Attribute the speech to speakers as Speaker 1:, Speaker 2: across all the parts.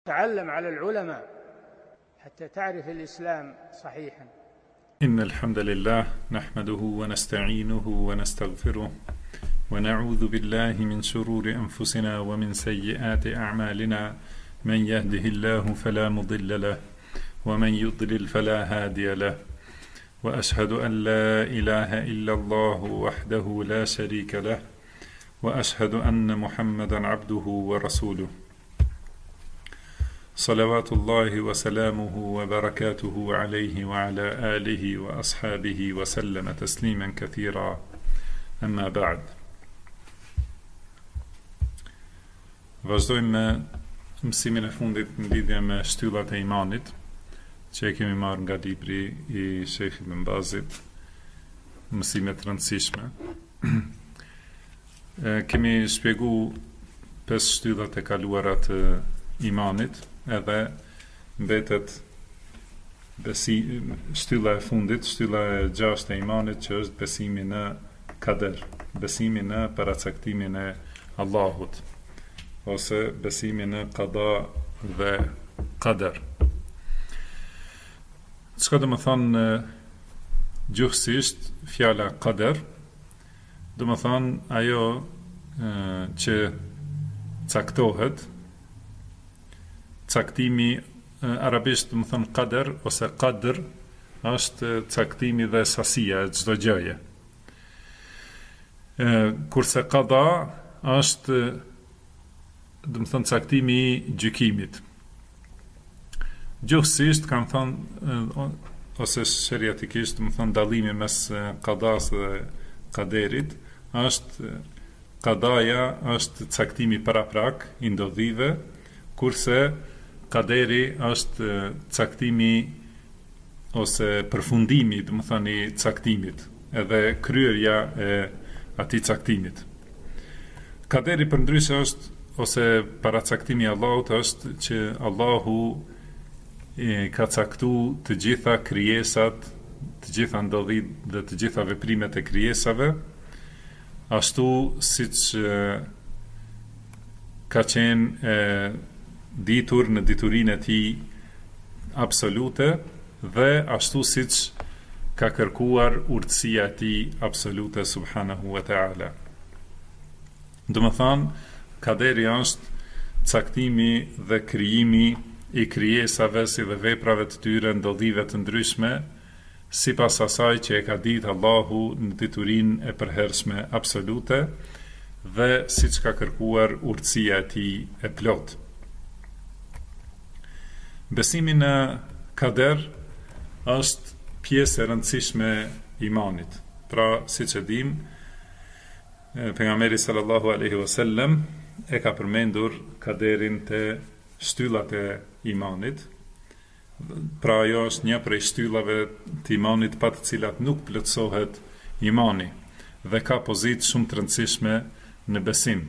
Speaker 1: تعلم على العلماء حتى تعرف الإسلام صحيحا.
Speaker 2: إن الحمد لله نحمده ونستعينه ونستغفره ونعوذ بالله من شرور أنفسنا ومن سيئات أعمالنا. من يهده الله فلا مضل له ومن يضلل فلا هادي له، وأشهد أن لا إله إلا الله وحده لا شريك له، وأشهد أن محمدا عبده ورسوله، صلوات الله وسلامه وبركاته عليه وعلى آله وأصحابه وسلم تسليما كثيرا. أما بعد. Vazhdojmë me mësimin e fundit në lidhje me shtyllat e imanit, që e kemi marrë nga libri i Sheikhit Ibn Bazit, mësime të rëndësishme. Kemi shpjegu 5 shtyllat e kaluara të imanit, edhe mbetet shtylla e fundit, shtylla e 6 e imanit, që është besimi në kader, besimi në paracaktimin e Allahut, ose besimi në qada dhe qadar. Çka do të thonë gjuhësisht fjala qadar? Do të thonë ajo që caktohet. Caktimi arabisht do të thonë qadar ose qadr, është caktimi dhe sasia e çdo gjëje. Kurse qada është, do të thonë, caktimi i gjykimit. Gjuhësisht kanë thonë, ose sheriatikisht, do të thonë, dallimi mes qadas dhe qaderit është qadaja është caktimi paraprak i ndodhive, kurse qaderi është caktimi ose përfundimi, do të thonë, i caktimit, edhe kryerja e atij caktimit. Qaderi përndryshe është, ose paracaktimi i Allahut është që Allahu ka caktuar të gjitha krijesat, të gjitha ndodhit dhe të gjitha veprimet e krijesave, ashtu siç ka qenë ditur në diturinë e tij absolute, dhe ashtu siç ka kërkuar urtësia e tij absolute subhanahu wa taala. Do të thonë, qaderi është caktimi dhe krijimi i krijesave si dhe veprave të tyre, ndodhive të ndryshme, sipas asaj që e ka ditë Allahu në diturinë e përhershme absolute, dhe siç ka kërkuar urtësia e tij e plot. Besimi në kader është pjesë e rëndësishme e imanit. Pra, siç e dim, pejgamberi sallallahu alaihi wasallam e ka përmendur kaderin të shtyllat e imanit. Pra, ajo është një prej shtyllave të imanit pa të cilat nuk plotësohet imani, dhe ka pozitë shumë të rëndësishme në besim.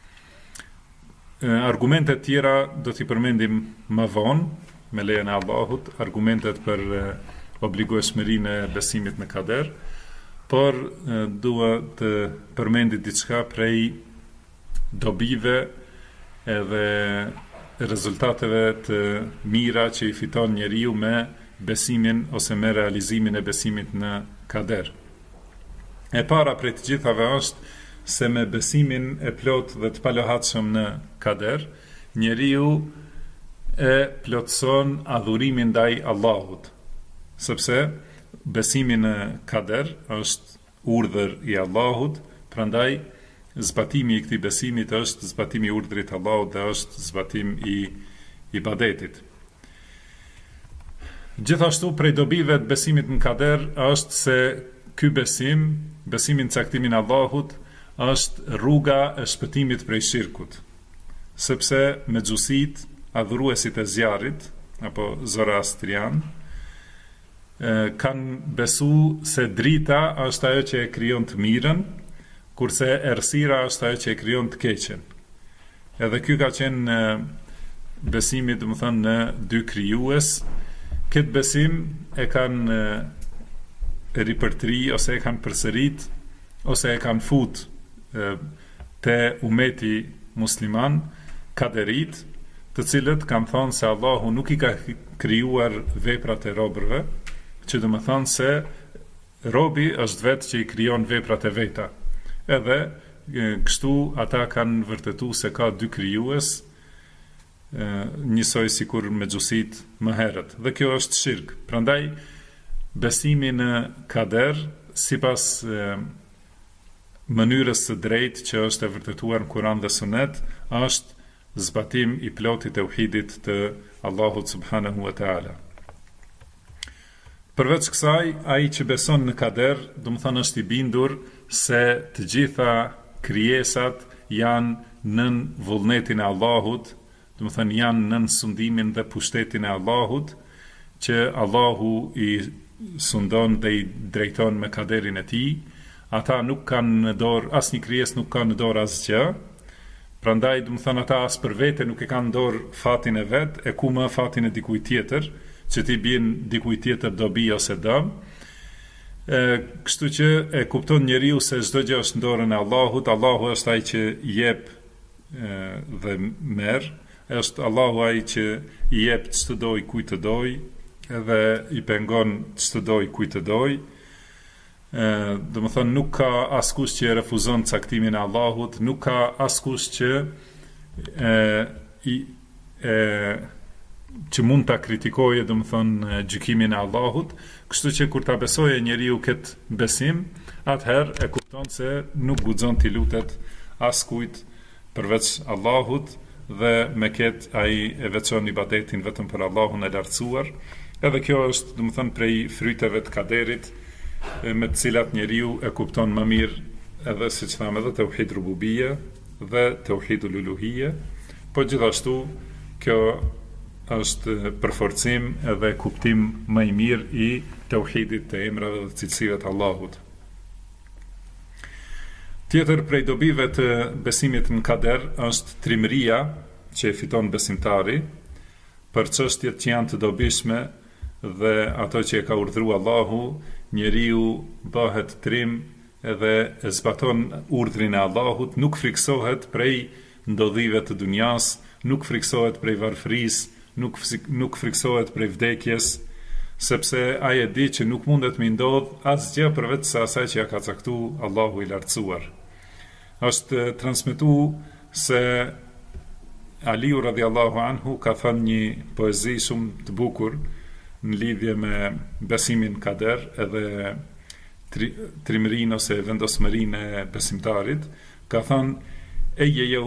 Speaker 2: Argumentet tjera do t'i përmendim më vonë, me lejen e Allahut, argumentet për obligueshmërinë e besimit në kader, por dua të përmendi diçka prej dobive edhe rezultateve të mira që i fiton njeriu me besimin ose me realizimin e besimit në kader. E para prej të gjithave është se me besimin e plot dhe të palohatshëm në kader, njeriu e plotëson adhurimin ndaj Allahut, sepse besimi në kader është urdhër i Allahut, prandaj zbatimi i këtij besimit është zbatimi i urdhrit të Allahut dhe është zbatim i ibadetit. Gjithashtu prej dobive të besimit në kader është se ky besim, besimi në caktimin e Allahut, është rruga e shpëtimit prej shirkut, sepse mexhusit, adhuruesit e zjarrit apo zoroastrian, kanë besu se drita është ajo që e krijon të mirën, kurse errësira është ajo që e krijon të keqen. Edhe ky ka qenë besimi, do të thonë, në dy krijues. Këtë besim e kanë ripërtri, ose e kanë përsërit, ose e kanë fut te umeti musliman, kaderit, të cilët kanë thënë se Allahu nuk i ka krijuar veprat e robërve, që do të thonë se robi është vetë që i krijon veprat e veta. Edhe kështu ata kanë vërtetuar se ka dy krijues, njësoj si kur me gjusit më herët. Dhe kjo është shirk. Prandaj, besimi në kader, sipas mënyrës së drejtë që është e vërtetuar në Kur'an dhe Sunet, është zbatim i plotit e tauhidit të Allahut subhanahu wa ta'ala. Përveç kësaj, ai që beson në kader, do të thonë është i bindur se të gjitha krijesat janë nën vullnetin e Allahut, do të thonë janë nën sundimin dhe pushtetin e Allahut, që Allahu i sundon dhe i drejton me kaderin e tij. Ata nuk kanë në dorë, asnjë krijesë nuk ka në dorë asgjë. Prandaj, do të thonë ata as për vete nuk e kanë në dorë fatin e vet, e ku më fatin e dikujt tjetër, që ti bien dikujt tjetër dobi ose dëm. Kështu që e kupton njeriu se çdo gjë është në dorën e Allahut. Allahu është ai që jep dhe merr. Është Allahu ai që i jep çdo doj kujt të doj, edhe i pengon çdo doj kujt të doj. Do të thonë nuk ka askush që refuzon caktimin e Allahut, nuk ka askush që që mund ta kritikojë, do të thonë gjykimin e Allahut. Kështu që kur ta besojë njeriu këtë besim, atëherë e kupton se nuk guxon t'i lutet askujt përveç Allahut, dhe me këtë ai e veçon ibadetin vetëm për Allahun e lartësuar. Edhe kjo është, do të thonë, prej fryteve të kaderit, me të cilat njeriu e kupton më mirë, edhe siç thamë, edhe tauhid rububie dhe tauhid uluhie, po gjithashtu kjo është përforcim edhe kuptim më i mirë i tauhidit të emrave dhe cilësive të Allahut. Tjetër prej dobive të besimit në kader është trimëria që e fiton besimtari për çështjet që janë të dobishme dhe ato që e ka urdhëruar Allahu. Njeriu bëhet trim edhe e zbaton urdhrin e Allahut, nuk friksohet prej ndodhive të dunjas, nuk friksohet prej varfërisë, nuk friksohet prej vdekjes, sepse ai e di që nuk mundet me ndodh asgjë përveç se asaj që ja ka caktuar Allahu i lartësuar. Është transmetuar se Aliu radhiyallahu anhu ka thënë një poezi shumë të bukur në lidhje me besimin kader edhe trimërinë ose vendosmërinë e besimtarit. Ka thënë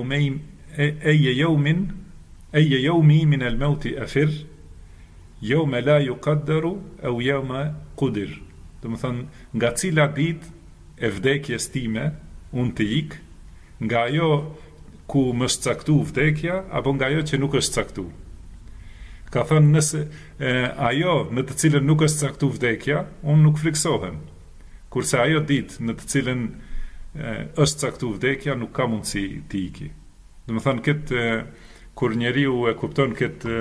Speaker 2: eje jomi min el mauti afir yawma la yuqaddaru aw yawma qudir. Do të thënë, nga cila ditë e vdekjes time unë të ik, nga ajo ku më është caktu vdekja, apo nga ajo që nuk është caktu. Ka thënë, nëse ajo në të cilën nuk është caktu vdekja, unë nuk friksohem. Kurse ajo ditë në të cilën është caktu vdekja, nuk ka mundësi të iki. Do të thënë, kur njeriu e kupton këtë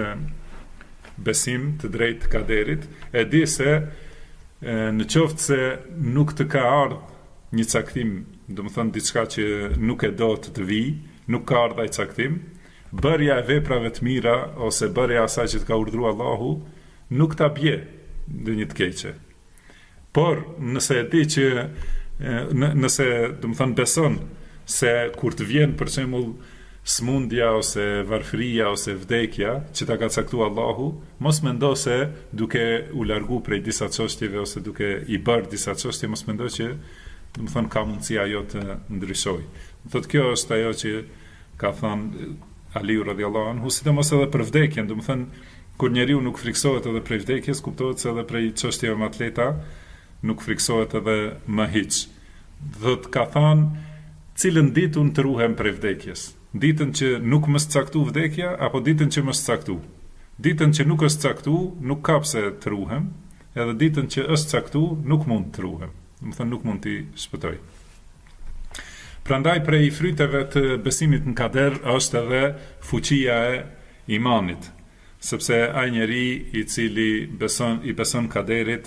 Speaker 2: besim të drejtë të kaderit, e di se në qoftë se nuk të ka ardhur një caktim, do të thënë diçka që nuk e do të vijë, nuk ka ardhur ai caktim, bërja e veprave të mira ose bërja asaj që të ka urdhëruar Allahu nuk ta bje në një të keqe. Por nëse e di që nëse, do të thënë, beson se kur të vjen për shembull smundja ose varfëria ose vdekja që ta ka caktuar Allahu, mos mendo se duke u largu prej disa çështjeve ose duke i bërë disa çështje, mos mendo që, do të thënë, ka mundësi ajo të ndryshojë. Thotë kjo është ajo që ka thënë Aliu radhiyallahu anhu, sidomos edhe për vdekjen, do të thënë, kur njeriu nuk friksohet edhe prej vdekjes, kuptohet se edhe prej çështjeve më të lehta nuk friksohet edhe më hiç. Thotë, ka thënë, cilën ditë unë të ruhem prej vdekjes? Ditën që nuk më është caktu vdekja, apo ditën që më është caktu? Ditën që nuk është caktu, nuk ka pse të ruhem, edhe ditën që është caktu, nuk mund të ruhem. Do të thënë, nuk mund t'i shpëtoj. Prandaj prej fryteve të besimit në kader është edhe fuqia e imanit, sepse ai njeri i cili i beson kaderit,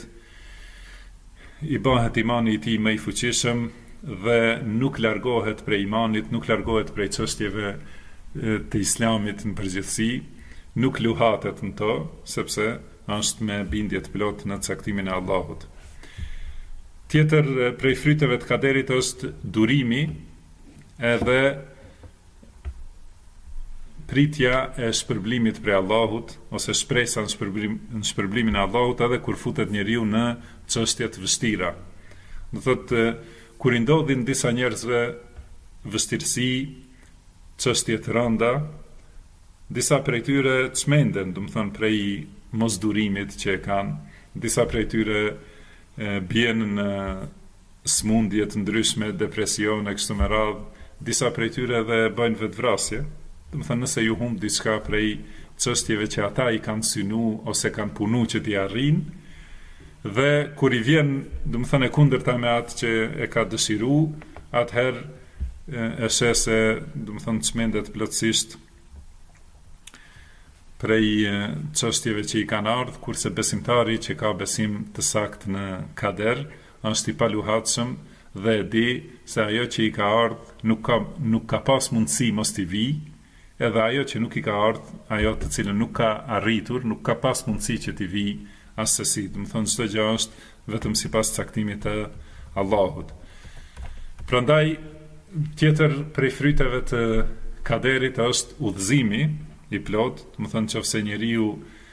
Speaker 2: i bëhet imani i tij më i fuqishëm dhe nuk largohet prej imanit, nuk largohet prej çështjeve të islamit në përgjithësi nuk luhatet në to, sepse është me bindje të plot në caktimin e Allahut. Tjetër prej fryteve të kaderit është durimi edhe pritja e shpërblimit prej Allahut, ose shpresa në shpërblimin e Allahut edhe kur futet njeriu në çështje të vështira. Do thotë, kur i ndodhin disa njerëzve vështirësi, çështje të rënda, disa prej tyre çmenden, do të thonë prej mosdurimit që e kanë, disa prej tyre bjen në smundje të ndryshme, depresion e kështu me radhë, disa prej tyre edhe bëjnë vetvrasje. Do të thonë, nëse ju humb diçka prej çështjeve që ata i kanë synu ose kanë punu që t'i arrijnë, dhe kur i vjen, do të thonë, e kundërta me atë që e ka dëshiru, atëherë e sheh se, do të thonë, çmendet plotësisht prej çështjeve që i kanë ardhur, kurse besimtari që ka besim të saktë në kader është i paluhatshëm dhe e di se ajo që i ka ardhur nuk ka pas mundësi mos t'i vijë, edhe ajo që nuk i ka ardhur, ajo të cilën nuk ka arritur, nuk ka pas mundësi që t'i vijë asesi. Do të thonë, çdo gjë është vetëm sipas caktimit të Allahut. Prandaj, tjetër prej fryteve të kaderit është udhëzimi i plot, do të thonë, nëse njeriu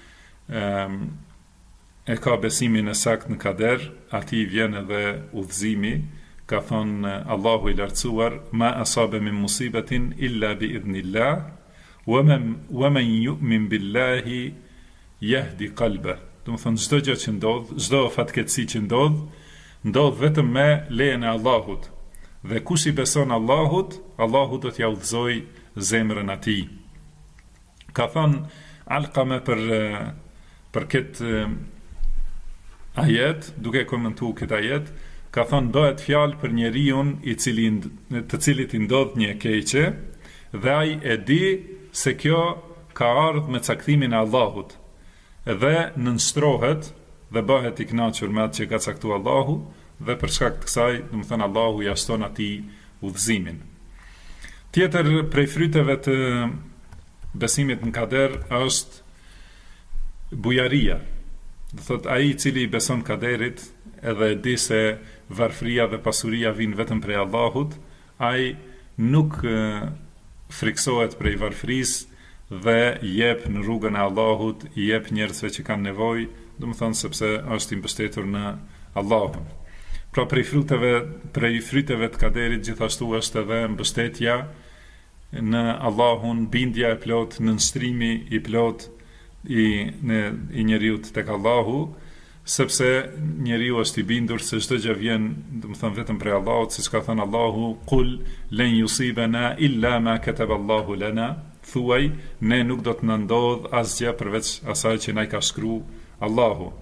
Speaker 2: e ka besimin e saktë në kader, atij vjen edhe udhëzimi. Ka thonë Allahu i lartësuar, ma asabe min musibetin illa bi idhnillah, wa man yu'min billahi yahdi qalbah. Do të thonë, çdo gjë që ndodh, çdo fatkeqësi që ndodh vetëm me lejen e Allahut. Dhe kush i beson Allahut, Allahu do t'ja udhëzoj zemrën atij. Ka thonë Alqame për këtë ajet, duke komentuar këtë ajet, ka thonë bëhet fjalë për njeriu të cilit i ndodh një keqe, dhe ai e di se kjo ka ardhur me caktimin e Allahut, dhe nënshtrohet dhe bëhet i kënaqur me atë që ka caktuar Allahu, dhe për shkak të kësaj, do të thënë, Allahu ja shton atij udhëzimin. Tjetër prej fryteve të besimit në kader është bujaria. Do thotë, ai i cili beson kaderit edhe e di se varfëria dhe pasuria vijnë vetëm prej Allahut, ai nuk friksohet prej varfërisë dhe jep në rrugën e Allahut, i jep njerëzve që kanë nevojë, do të thonë, sepse është i mbështetur në Allahun. Pra prej fryteve të kaderit gjithashtu është edhe mbështetja në Allahun, bindja e plot, nënshtrimi i plot i njeriut tek Allahu, sepse njeriu është i bindur se çdo gjë vjen, do të thonë, vetëm prej Allahut, siç ka thënë Allahu, qul lan yusibana illa ma kataba Allahu lana, thuaj, ne nuk do të na ndodh asgjë përveç asaj që na i ka shkruar Allahu.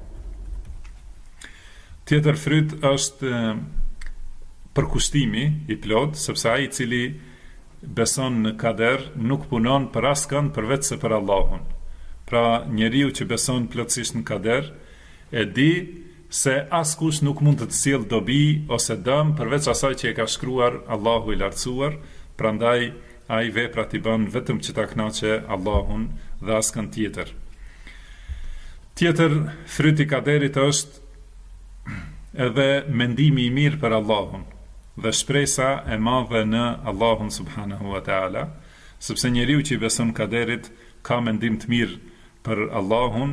Speaker 2: Tjetër fryt është përkushtimi i plot, sepse ai i cili beson në kader nuk punon për askënd përveç se për Allahun. Pra njeriu që beson plotësisht në kader e di se askush nuk mund të sjellë dobi ose dëm përveç asaj që e ka shkruar Allahu i lartësuar, prandaj ai veprat i bën vetëm që ta kënaqë Allahun dhe askënd tjetër. Tjetër fryt i kaderit është edhe mendimi i mirë për Allahun dhe shpresa e madhe në Allahun subhanahu wa ta'ala, sepse njeriu që i beson kaderit ka mendim të mirë për Allahun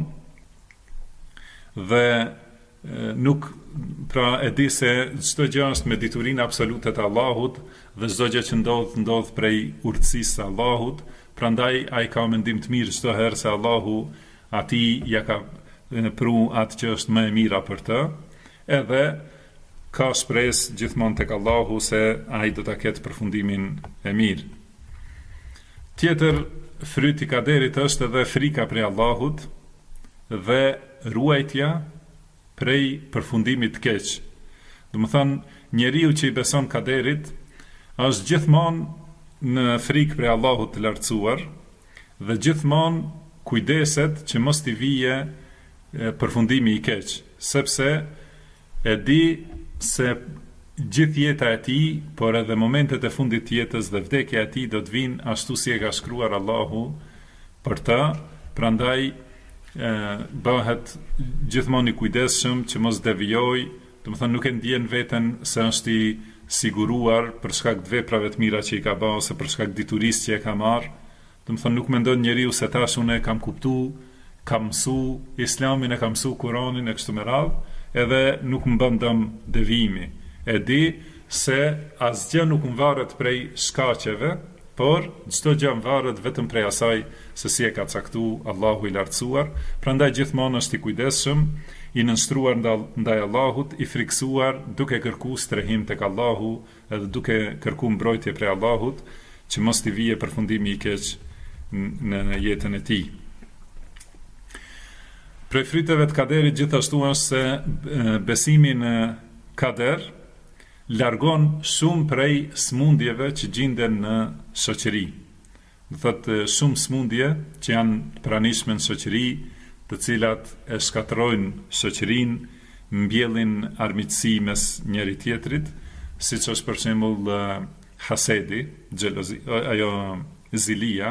Speaker 2: dhe nuk, pra e di se çdo gjë është me diturinë absolute të Allahut dhe çdo gjë që ndodh prej urtësisë së Allahut, prandaj ai ka mendim të mirë çdo herë se Allahu atij ja ka pru atë që është më e mira për të, edhe ka shpresë gjithmonë tek Allahu se ai do ta ketë përfundimin e mirë. Tjetër fryt i kaderit është edhe frika prej Allahut dhe ruajtja prej përfundimit të keq. Do të thonë, njeriu që i beson kaderit është gjithmonë në frikë prej Allahut të lartësuar dhe gjithmonë kujdeset që mos t'i vije përfundimi i keq, sepse e di se gjithë jeta e tij, por edhe momentet e fundit të jetës dhe vdekja e tij do të vinë ashtu si e ka shkruar Allahu për ta, prandaj bëhet gjithmonë i kujdesshëm që mos devijoj, do të thonë nuk e ndjen veten se është i siguruar për shkak të veprave të mira që i ka bërë ose për shkak diturisë që e ka marrë. Do të thonë nuk mendon njeriu se tash unë kam kuptuar, kam mësu Islamin, e kam mësu Kuranin e kështu me radhë, edhe nuk më bën dëm devijimi. E di se asgjë nuk më varet prej shkaqeve, por çdo gjë më varet vetëm prej asaj se si e ka caktuar Allahu i lartësuar. Prandaj gjithmonë është i kujdesshëm, i nënstruar ndaj Allahut, i friksuar, duke kërkuar strehim tek Allahu, edhe duke kërkuar mbrojtje prej Allahut, që mos t'i vijë përfundimi i keq në jetën e tij. Prej fryteve të kaderit gjithashtu është se besimi në kader largon shumë prej smundjeve që gjenden në shoqëri. Do thotë shumë smundje që janë pranishme në shoqëri, të cilat e shkatërrojnë shoqërinë, mbjellin armiqësi mes njëri tjetrit, siç është për shembull hasedi, xhelozi, ajo zilia,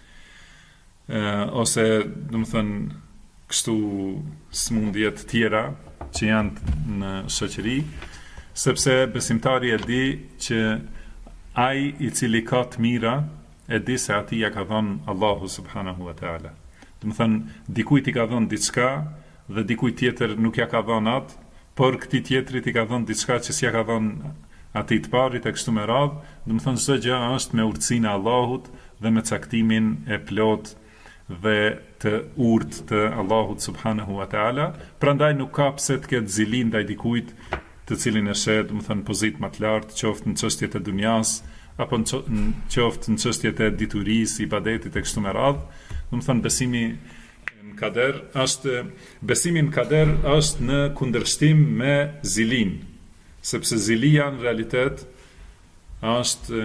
Speaker 2: ose domethënë kështu smundje të tjera që janë në shoqëri, sepse besimtari e di që ai i cili ka të mira e di se ati ja ka dhënë Allahu subhanahu wa taala. Do të thënë, dikujt i ka dhënë diçka dhe dikujt tjetër nuk ja ka dhënë atë, por këtij tjetrit i ka dhënë diçka që s'ja ka dhënë atij të parit e kështu me radhë. Do të thënë çdo gjë është me urtësinë e Allahut dhe me caktimin e plot dhe të urtë të Allahut subhanahu wa taala. Prandaj nuk ka pse të ketë zili ndaj dikujt të cilin e shet, do të thënë pozitë më të lartë, qoftë në çështjet e dunjas apo qoftë në çështjet e diturisë, ibadetit e kështu me radhë. Do të thënë besimi në kader është në kundërshtim me zilin, sepse zilia në realitet është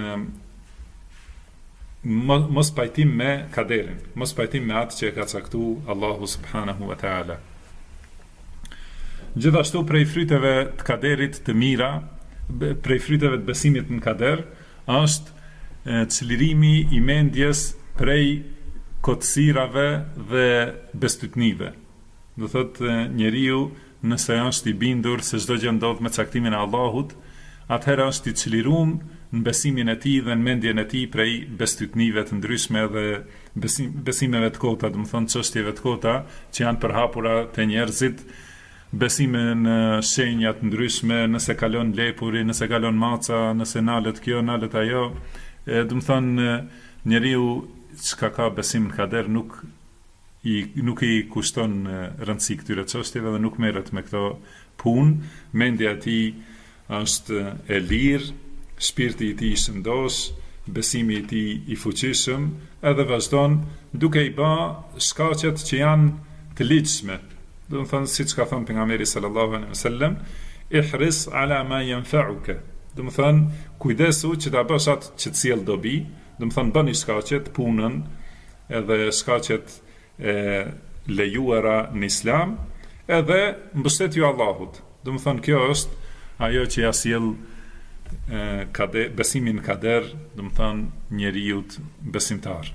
Speaker 2: mos pajtim me kaderin, mos pajtim me atë që e ka caktuar Allahu subhanahu wa taala. Gjithashtu prej fryteve të kaderit të mira, prej fryteve të besimit në kader, është çlirimi i mendjes prej kotësirave dhe bestytnive. Do thotë njeriu nëse është i bindur se çdo gjë ndodh me caktimin e Allahut, atëherë është i çliruar në besimin e tij dhe në mendjen e tij prej bestytnive të ndryshme dhe besimeve të kota, do të thonë çështjeve të kota që janë përhapura te njerëzit, besime në shenja të ndryshme, nëse kalon lepuri, nëse kalon maca, nëse nalet kjo, nalet ajo. Do të thonë njeriu çka ka besim në kader nuk i kushton rëndësi këtyre çështjeve dhe nuk merret me këto punë. Mendja e tij është e lirë, shpirti i tij i shëndosh, besimi i tij i fuqishëm, edhe vazhdon duke i bë shkaqet që janë të ligjshme. Do të thonë siç ka thënë pejgamberi sallallahu alaihi wasallam, ihris ala ma yanfa'uka. Do të thonë kujdesu që ta bësh atë që të sjell dobi, do të thonë bëni shkaqet, punën, edhe shkaqet e lejuara në Islam, edhe mbështetju Allahut. Do të thonë kjo është ajo që ja sjell besimin kader, do të thonë njeriu besimtar.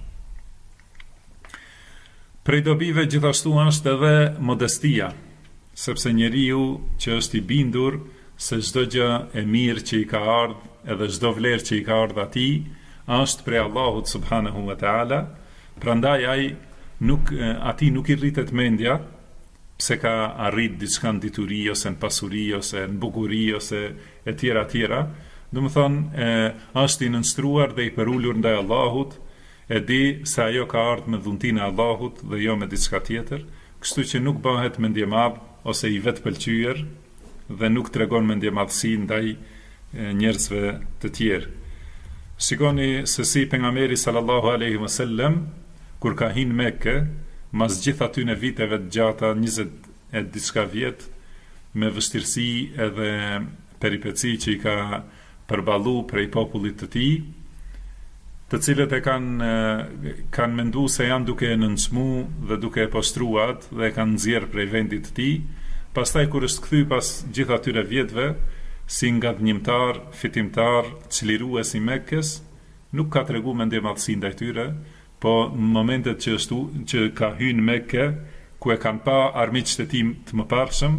Speaker 2: Prej dobive gjithashtu është edhe modestia, sepse njeriu që është i bindur se çdo gjë e mirë që i ka ardhur edhe çdo vlerë që i ka ardhur atij është prej Allahut subhanahu wa taala, prandaj atij nuk i rritet mendja pse ka arrit diçka në dituri ose në pasuri ose në bukuri ose e tjera. Do të thonë është i nënstruar dhe i përulur ndaj Allahut, e di se ajo ka ardhur me dhuntinë e Allahut dhe jo me diçka tjetër, kështu që nuk bëhet mendje madh ose i vetë pëlqyer dhe nuk tregon mendje madhësi ndaj njerëzve të tjerë. Shikoni se si pejgamberi sallallahu alaihi wasallam kur ka hyrë në Mekë, mas gjithë atyre viteve të gjata, 20 e diçka vjet, me vështirësi edhe peripeci që i ka përballu prej popullit të tij, të cilët e kanë mendu se janë duke e nënçmu dhe duke e postruat dhe e kanë nxjerr prej vendit të tij. Pastaj kur është kthy pas gjithë atyre vjetëve, si nga dhënimtar, fitimtar, çlirues i Mekkës, nuk ka tregu mendim madhësi ndaj tyre, po në momentet që ka hyrë në Mekë, ku e kanë pa armiqtë e tij të mëparshëm,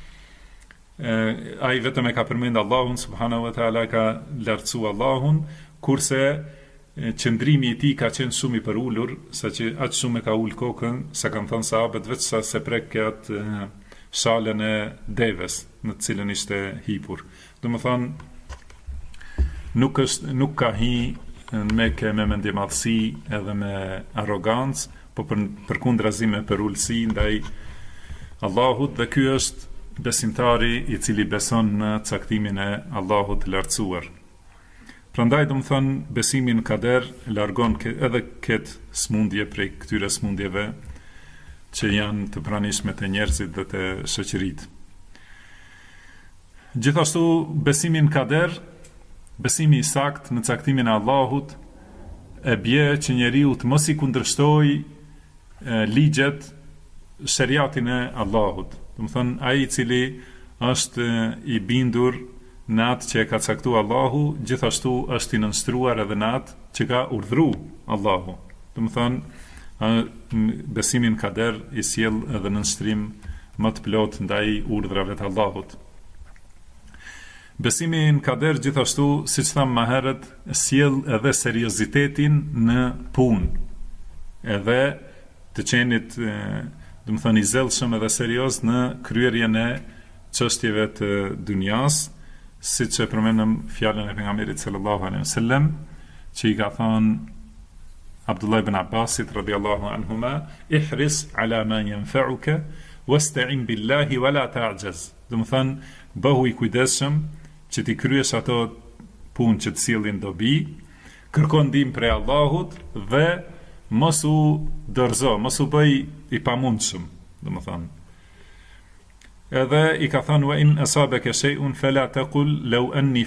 Speaker 2: ai vetëm e ka përmend Allahun subhanahu wa taala, ka lartësu Allahun, kurse qëndrimi i tij ka qenë shumë i përulur, saqë aq shumë e ka ul kokën, sa kanë thënë sahabët, veç sa se prek atë shalën e deves në të cilën ishte hipur. Domethënë nuk ka hi në Mekë me mendimadhësi edhe me arrogancë, po përkundrazi me përullësi ndaj Allahut, dhe ky është besimtari i cili beson në caktimin e Allahut të lartësuar. Prandaj domethënë besimi në kader largon edhe këtë smundje prej këtyre smundjeve që janë të pranishme të njerëzit dhe të shoqëritë. Gjithashtu besimi në kader, besimi i sakt në caktimin e Allahut, e bje që njeriu të mos i kundërshtoj ligjet, shariatin e Allahut. Domethënë ai i cili është i bindur në atë që e ka caktuar Allahu, gjithashtu është i nënshtruar edhe në atë që ka urdhëruar Allahu. Domethënë besimi në kader i sjell edhe nënshtrim më të plot ndaj urdhrave të Allahut. Besimi në kader gjithashtu, siç thamë më herët, sjell edhe seriozitetin në punë, edhe të qenit, domethënë i zellshëm edhe serioz në kryerjen e çështjeve të dunjas, siç e përmendëm fjalën e pejgamberit sallallahu alaihi wasallam, që i ka thënë Abdullah ibn Abbasit radhiyallahu anhuma, ihris ala ma yanfa'uka wasta'in billahi wala ta'jaz. Domethënë bëhu i kujdesshëm që ti kryesh ato punë që të sillin dobi, kërko ndihmë prej Allahut dhe mos u dorëzo, mos u bëj i pamundshëm, domethënë. Edhe i ka thënë wa in asabaka shay'un fala taqul law anni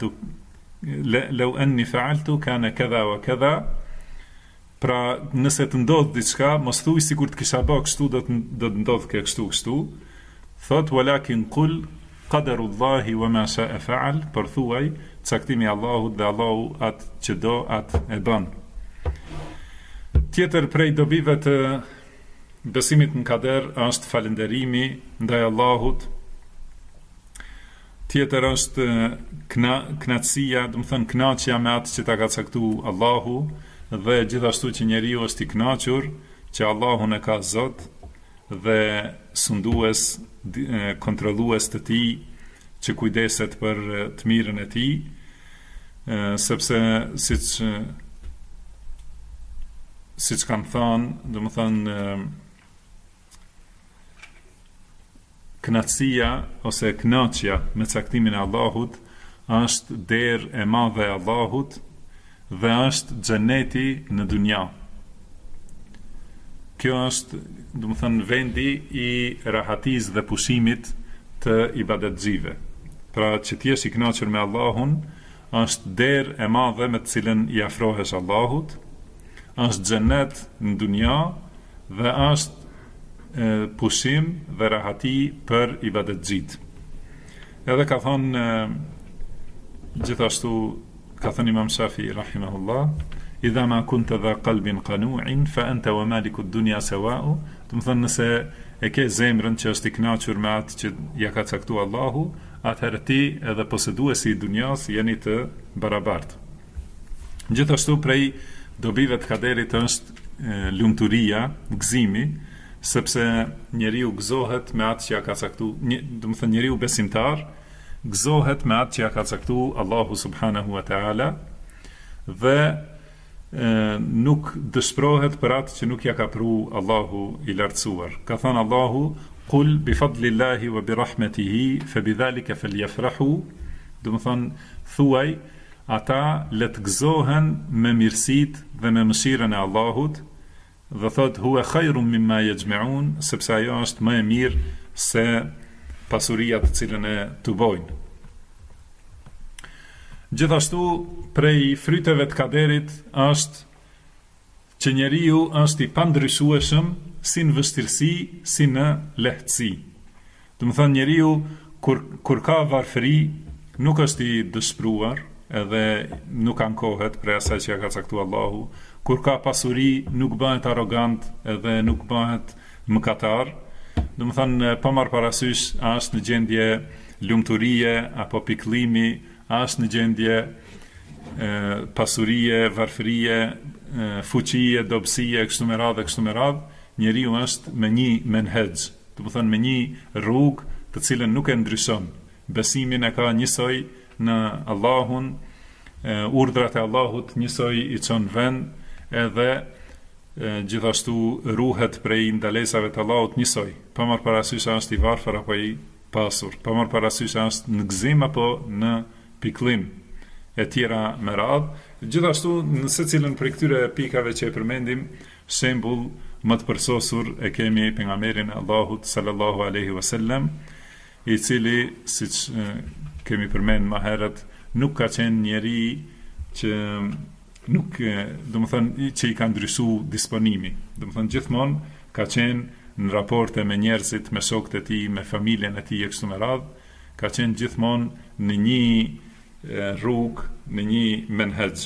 Speaker 2: fa'altu kana kadha wa kadha. Pra, nëse të ndodh diçka, mos thuaj sikur të kisha bërë kështu, do të ndodh kështu. Thot walakin qul qadarullahi wa ma sha'a fa'al, për thuaj caktimi i Allahut dhe Allahu atë që do atë e bën. Tjetër prej dobive të besimit në kader është falënderimi ndaj Allahut. Tjetër është kënaqësia, do të thënë kënaqja me atë që ta ka caktuar Allahu, dhe gjithashtu që njeriu është i kënaqur që Allahun e ka Zot dhe sundues, kontrollues të tij, që kujdeset për të mirën e tij, sepse siç kanë thënë, domethënë kënaqësia ose kënaqja me caktimin e Allahut është derë e madhe e Allahut dhe është xheneti në dunja. Kjo është, domethënë, vendi i rahatis dhe pushimit të ibadetxhive. Pra që t'jesh i kënaqur me Allahun, është derë e madhe me të cilën i afrohesh Allahut, është xhenet në dunja dhe është pushim dhe rahati për ibadetxhit. Edhe ka thonë gjithashtu, ka thënë Imam Shafi rahimahullah, idha ma kunta dha qalbin qanu'in fa anta wa maliku ad-dunya sawa'u. Do të thënë, nëse e ke zemrën që është i kënaqur me atë që ja ka caktuar Allahu, atëherë ti edhe poseduesi i dunjas jeni të barabartë. Gjithashtu prej dobive të kaderit është lumturia, gëzimi, sepse njeriu gëzohet me atë që ja ka caktuar, do të thënë njeriu besimtar gëzohet me atë që ja ka caktuar Allahu subhanahu wa ta'ala dhe nuk dëshpërohet për atë që nuk ja ka pru Allahu i lartësuar. Ka thënë Allahu, qul bi fadlillahi wa bi rahmetihi fa bidhalika falyafrahu. Do të thënë, thuaj, ata le të gëzohen me mirësitë dhe me mëshirën e Allahut, dhe thot huwa khairun mimma yajma'un, sepse ajo është më e mirë se pasuria të cilën e tubojnë. Gjithashtu, prej fryteve të kaderit është që njeriu është i pandryshueshëm si në vështirësi, si në lehtësi. Do të thënë, njeriu kur ka varfëri, nuk është i dëshpruar, edhe nuk ankohet për asaj që ja ka caktuar Allahu. Kur ka pasuri, nuk bëhet arrogant, edhe nuk bëhet mëkatar. Do të thënë, pa marrë parasysh, është në gjendje lumturie apo pikëllimi, është në gjendje pasurie, varfërie, fuqie, dobësie, kështu me radhë, njeriu është me një menhexh, do të thënë me një rrugë të cilën nuk e ndryshon. Besimin e ka njësoj në Allahun, urdhrat e Allahut njësoj i çon vend, edhe gjithashtu ruhet prej ndalesave të Allahut njësoj. Pa marrë parasysh është i varfër apo i pasur, pa marrë parasysh është në gëzim apo në pikëllim, e tjera me radhë. Gjithashtu në secilën prej këtyre pikave që e përmendim, shembull më të përsosur e kemi pejgamberin e Allahut sallallahu alaihi wasallam, i cili, siç kemi përmend më herët, nuk ka qenë njeri që nuk, domethënë që i ka ndryshuar disponimi. Domethënë gjithmonë ka qenë në raporte me njerëzit, me shokët e tij, me familjen e tij e kështu me radhë, ka qenë gjithmonë në një rrugë, në një menhexh.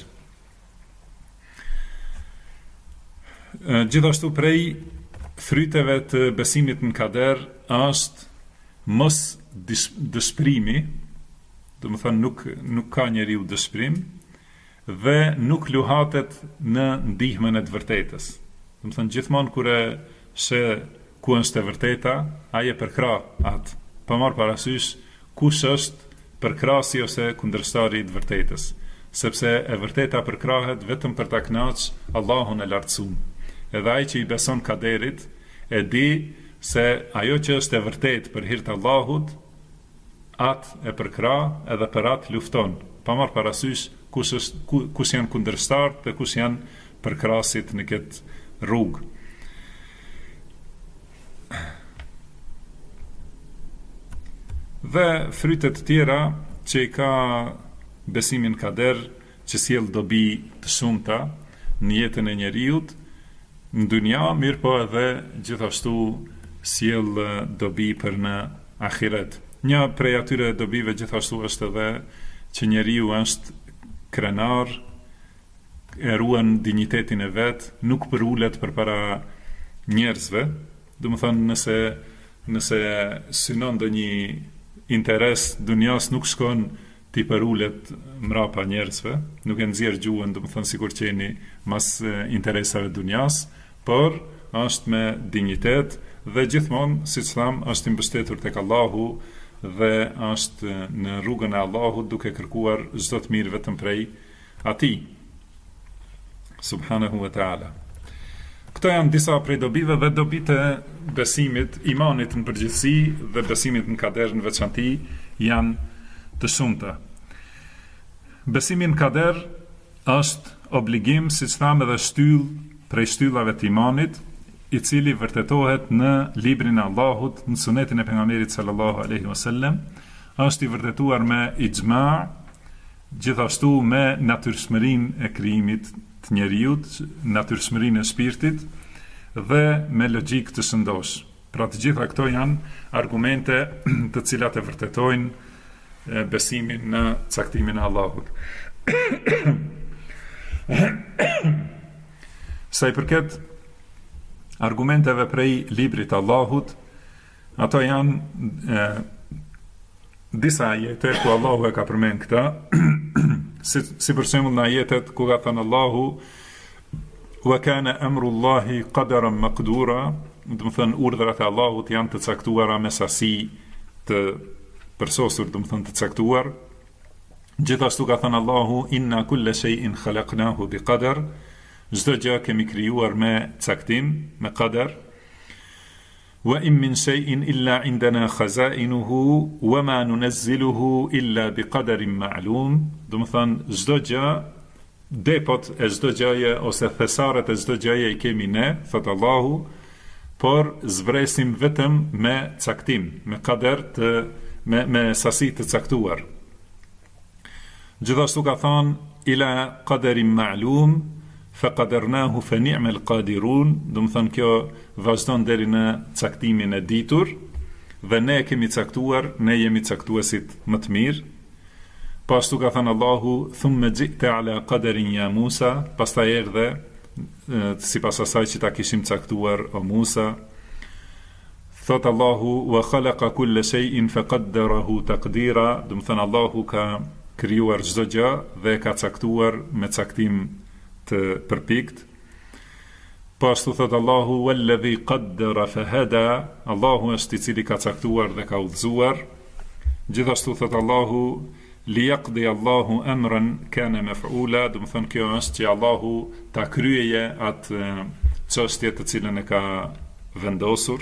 Speaker 2: Gjithashtu prej fryteve të besimit në kader është mos dëshpërimi, do të thënë nuk ka njeriu dëshpërim, dhe nuk luhatet në ndihmën e të vërtetës. Do të thënë gjithmonë kur e sheh ku është e vërteta, ai e përkrah atë, pa marrë parasysh kush është përkrahasi ose kundërstari i të vërtetës, sepse e vërteta përkrahet vetëm për ta kënaqur Allahun e lartësuar. Edhe ai që i beson kaderit e di se ajo që është e vërtetë për hir të Allahut, atë e përkrah edhe për atë lufton, pa marrë parasysh kush janë kundërshtarët dhe kush janë përkrahasit në këtë rrugë. Dhe frytet tjera që i ka besimin kader, që sjell dobi të shumta në jetën e njeriut, në dunja, mirë po edhe gjithashtu sjell dobi për në ahiret. Një prej atyre dobive gjithashtu është edhe që njeriu është krenar, e ruan dignitetin e vet, nuk përulet përpara njerëzve. Do të thënë, nëse synon ndonjë interes dunjas, nuk shkon ti përulet mrapa njerëzve, nuk e nxjerr gjuhën, do të thënë sikur qeni mas interesave dunjas, por është me dignitet dhe gjithmonë, siç tham, është i mbështetur tek Allahu dhe është në rrugën e Allahut duke kërkuar çdo të mirë vetëm prej atij subhanahu wa taala. Këto janë disa prej dobive dhe dobitë e besimit, imanit në përgjithësi dhe besimit në kader në veçanti janë të shumta. Besimi në kader është obligim, siç thamë, edhe shtyll prej shtyllave të imanit, i cili vërtetohet në librin e Allahut, në sunetin e pejgamberit sallallahu alaihi wasallam, është i vërtetuar me ixhma, gjithashtu me natyrshmërinë e krijimit të njerëzit, natyrshmërinë e shpirtit dhe me logjikë të shëndosh. Pra të gjitha këto janë argumente të cilat e vërtetojnë besimin në caktimin e Allahut. Sa i përket argumenteve prej librit Allahut, ato janë disa ajete ku Allahu e ka përmend këta, si për shembull në ajetet ku ka thënë Allahu wa kana amrullahi qadaran maqdura, do të thënë urdhrat e Allahut janë të caktuara me sasi të përsosur, do të thënë të caktuar. Gjithashtu ka thënë Allahu inna kulla shay'in khalaqnahu biqadar, çdo gjë kemi krijuar me caktim, me qadar. Wa in min shay'in illa indana khaza'inuhu wa ma nunazziluhu illa biqadarin ma'lum. Do të thënë çdo gjë, depot e çdo gjëje ose thesaret e çdo gjëje i kemi ne, thot Allahu, por zbresim vetëm me caktim, me qadar me sasi të caktuar. Gjithashtu ka thënë ila qadarin ma'lum fa qadarnahu fa ni'mal qadirun, do të thënë kjo vazhdon deri në caktimin e ditur dhe ne kemi caktuar, ne jemi caktuesit më të mirë. Pastu ka thënë Allahu, thumme gjite ala qaderin ja Musa, pastaj erdhe, sipas asaj që ta kishim caktuar o Musa. Thot Allahu, wa khalaqa kulla shay'in faqaddarahu taqdira, do të thënë Allahu ka krijuar çdo gjë dhe ka caktuar me caktim të përpikt. Pastu thot Allahu, walladhi qaddara fahada, Allahu është i cili ka caktuar dhe ka udhëzuar. Gjithashtu thot Allahu, liyaqdi Allahu amran kana maf'ula, do të thënë kjo është që Allahu ta kryeje atë çështje të cilën e ka vendosur.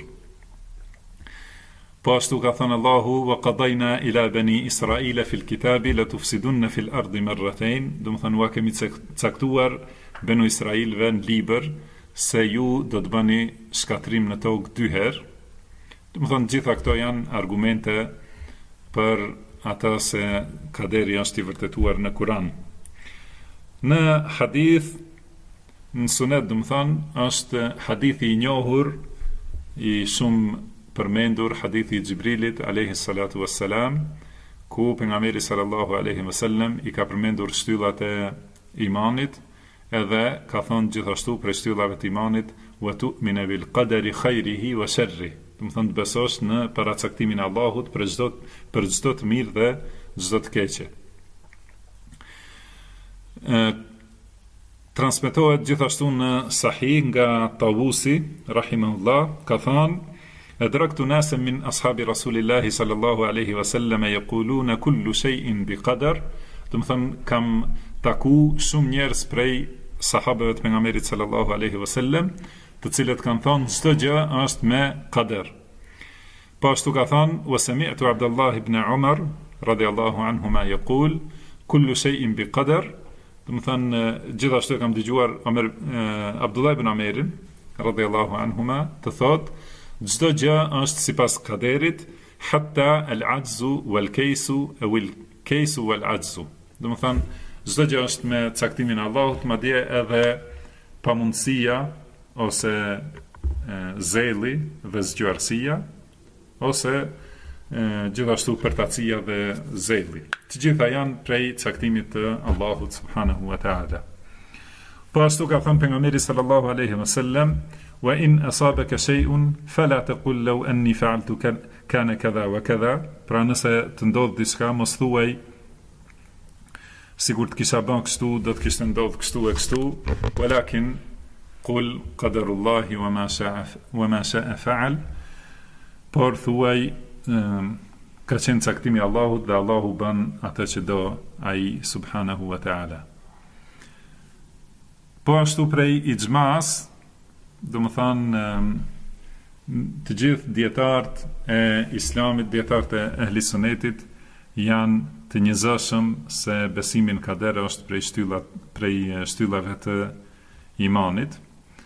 Speaker 2: Po ashtu ka thënë Allahu, wa qadayna ila bani Israila fil kitabi la tufsidunna fil ardi marratayn, do të thënë kemi caktuar banu Israilve në libër se ju do të bëni shkatrim në tokë 2 herë. Do të thënë gjitha këto janë argumente për ata se kaderi është i vërtetuar në Kur'an. Në hadith, në sunet, do të thënë, është hadithi i njohur, i shumë përmendur, hadithi i Gjibrilit alayhi salatu wassalam, ku pejgamberi sallallahu alaihi wasallam i ka përmendur shtyllat e imanit, edhe ka thonë gjithashtu për shtyllave të imanit, wa tu'minu bil qadari khairihi wa sharrihi, do të thonë të besosh në paracaktimin e Allahut për çdo të mirë dhe çdo të keqe. Transmetohet gjithashtu në Sahih nga Tawusi rahimahullah, ka thënë, أدركت ناسا من أصحاب رسول الله صلى الله عليه وسلم يقولون كل شيء بقدر. Do të thënë kam taku shumë njerëz prej sahabeve të pejgamberit sallallahu alaihi wasallam, të cilët kanë thënë çdo gjë është me qadar. Po ashtu ka thënë, wa sami'tu Abdullah ibn Umar radiyallahu anhuma yaqul kullu shay'in biqadar. Do të thënë gjithashtu kam dëgjuar Abdullah ibn Umarin radiyallahu anhuma të thotë, çdo gjë është sipas kaderit, hatta al-ajzu wal-kaysu aw al-kaysu wal-ajzu. Do të thënë çdo gjë është me caktimin e Allahut, madje edhe pamundësia ose zelli dhe zgjuarësia, ose gjithashtu përtacia dhe zelli. Të gjitha janë prej caktimit të Allahut subhanahu wa ta'ala. Po ashtu ka thënë pejgamberi sallallahu alaihi wasallam, wa in asabaka shay'un fala taqul law anni fa'altu kana kadha wa kadha, pra nëse të ndodh diçka mos thuaj sigur të kisha bën kështu, do të kishte ndodhur kështu e kështu, walakin qul qadarullahi wa ma sha'a fa'al, por thuaj ka qenë caktimi i Allahut dhe Allahu bën atë që do ai subhanahu wa ta'ala. Po ashtu prej ixhmas, do më thanë të gjithë dietarët e islamit, dietarët e ehli sunetit janë të njëzëshëm se besimi në kader është prej shtyllave të imanit.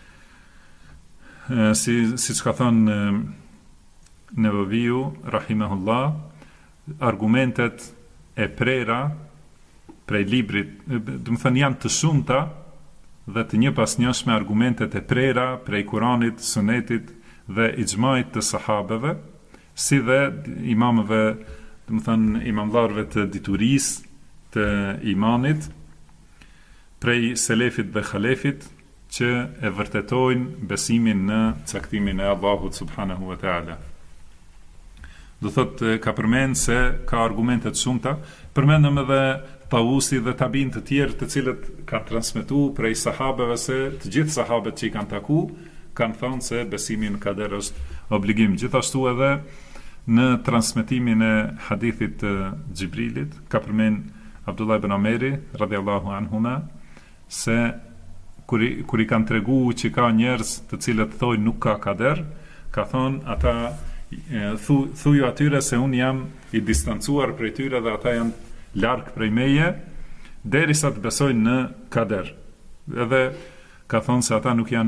Speaker 2: Si që ka thënë Nevaviu rahimahullah, argumentet e prera prej librit, do më thënë janë të shumta dhe të një pas njëshme argumentet e prera prej Kuranit, Sunetit dhe ixhmait të sahabeve, si dhe imamëve, do të thënë imamdharëve të diturisë të imanit, prej selefit dhe khalefit, që e vërtetojnë besimin në caktimin e Allahut subhanahu wa ta'ala. Do thotë ka përmend se ka argumente të shumta, përmendëm edhe Tawusi dhe tabin të tjerë të cilët kanë transmetuar prej sahabeve se të gjithë sahabët që i kanë taku kanë thënë se besimi në kader është obligim. Gjithashtu edhe në transmetimin e hadithit të Gjibrilit ka përmend Abdullah ibn Umari radhiyallahu anhuma se kur i kanë treguar që ka njerëz të cilët thojnë nuk ka kader, ka thonë ata thuju atyre se unë jam i distancuar prej tyre dhe ata janë larg prej meje, derisa të besojnë në kader. Edhe ka thonë se ata nuk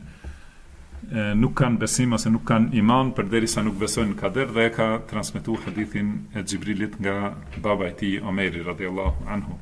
Speaker 2: kanë besim ose nuk kanë iman përderisa nuk besojnë në kader, dhe ka transmetuar hadithin e Gjibrilit nga baba i tij Omeri radhiyallahu anhu.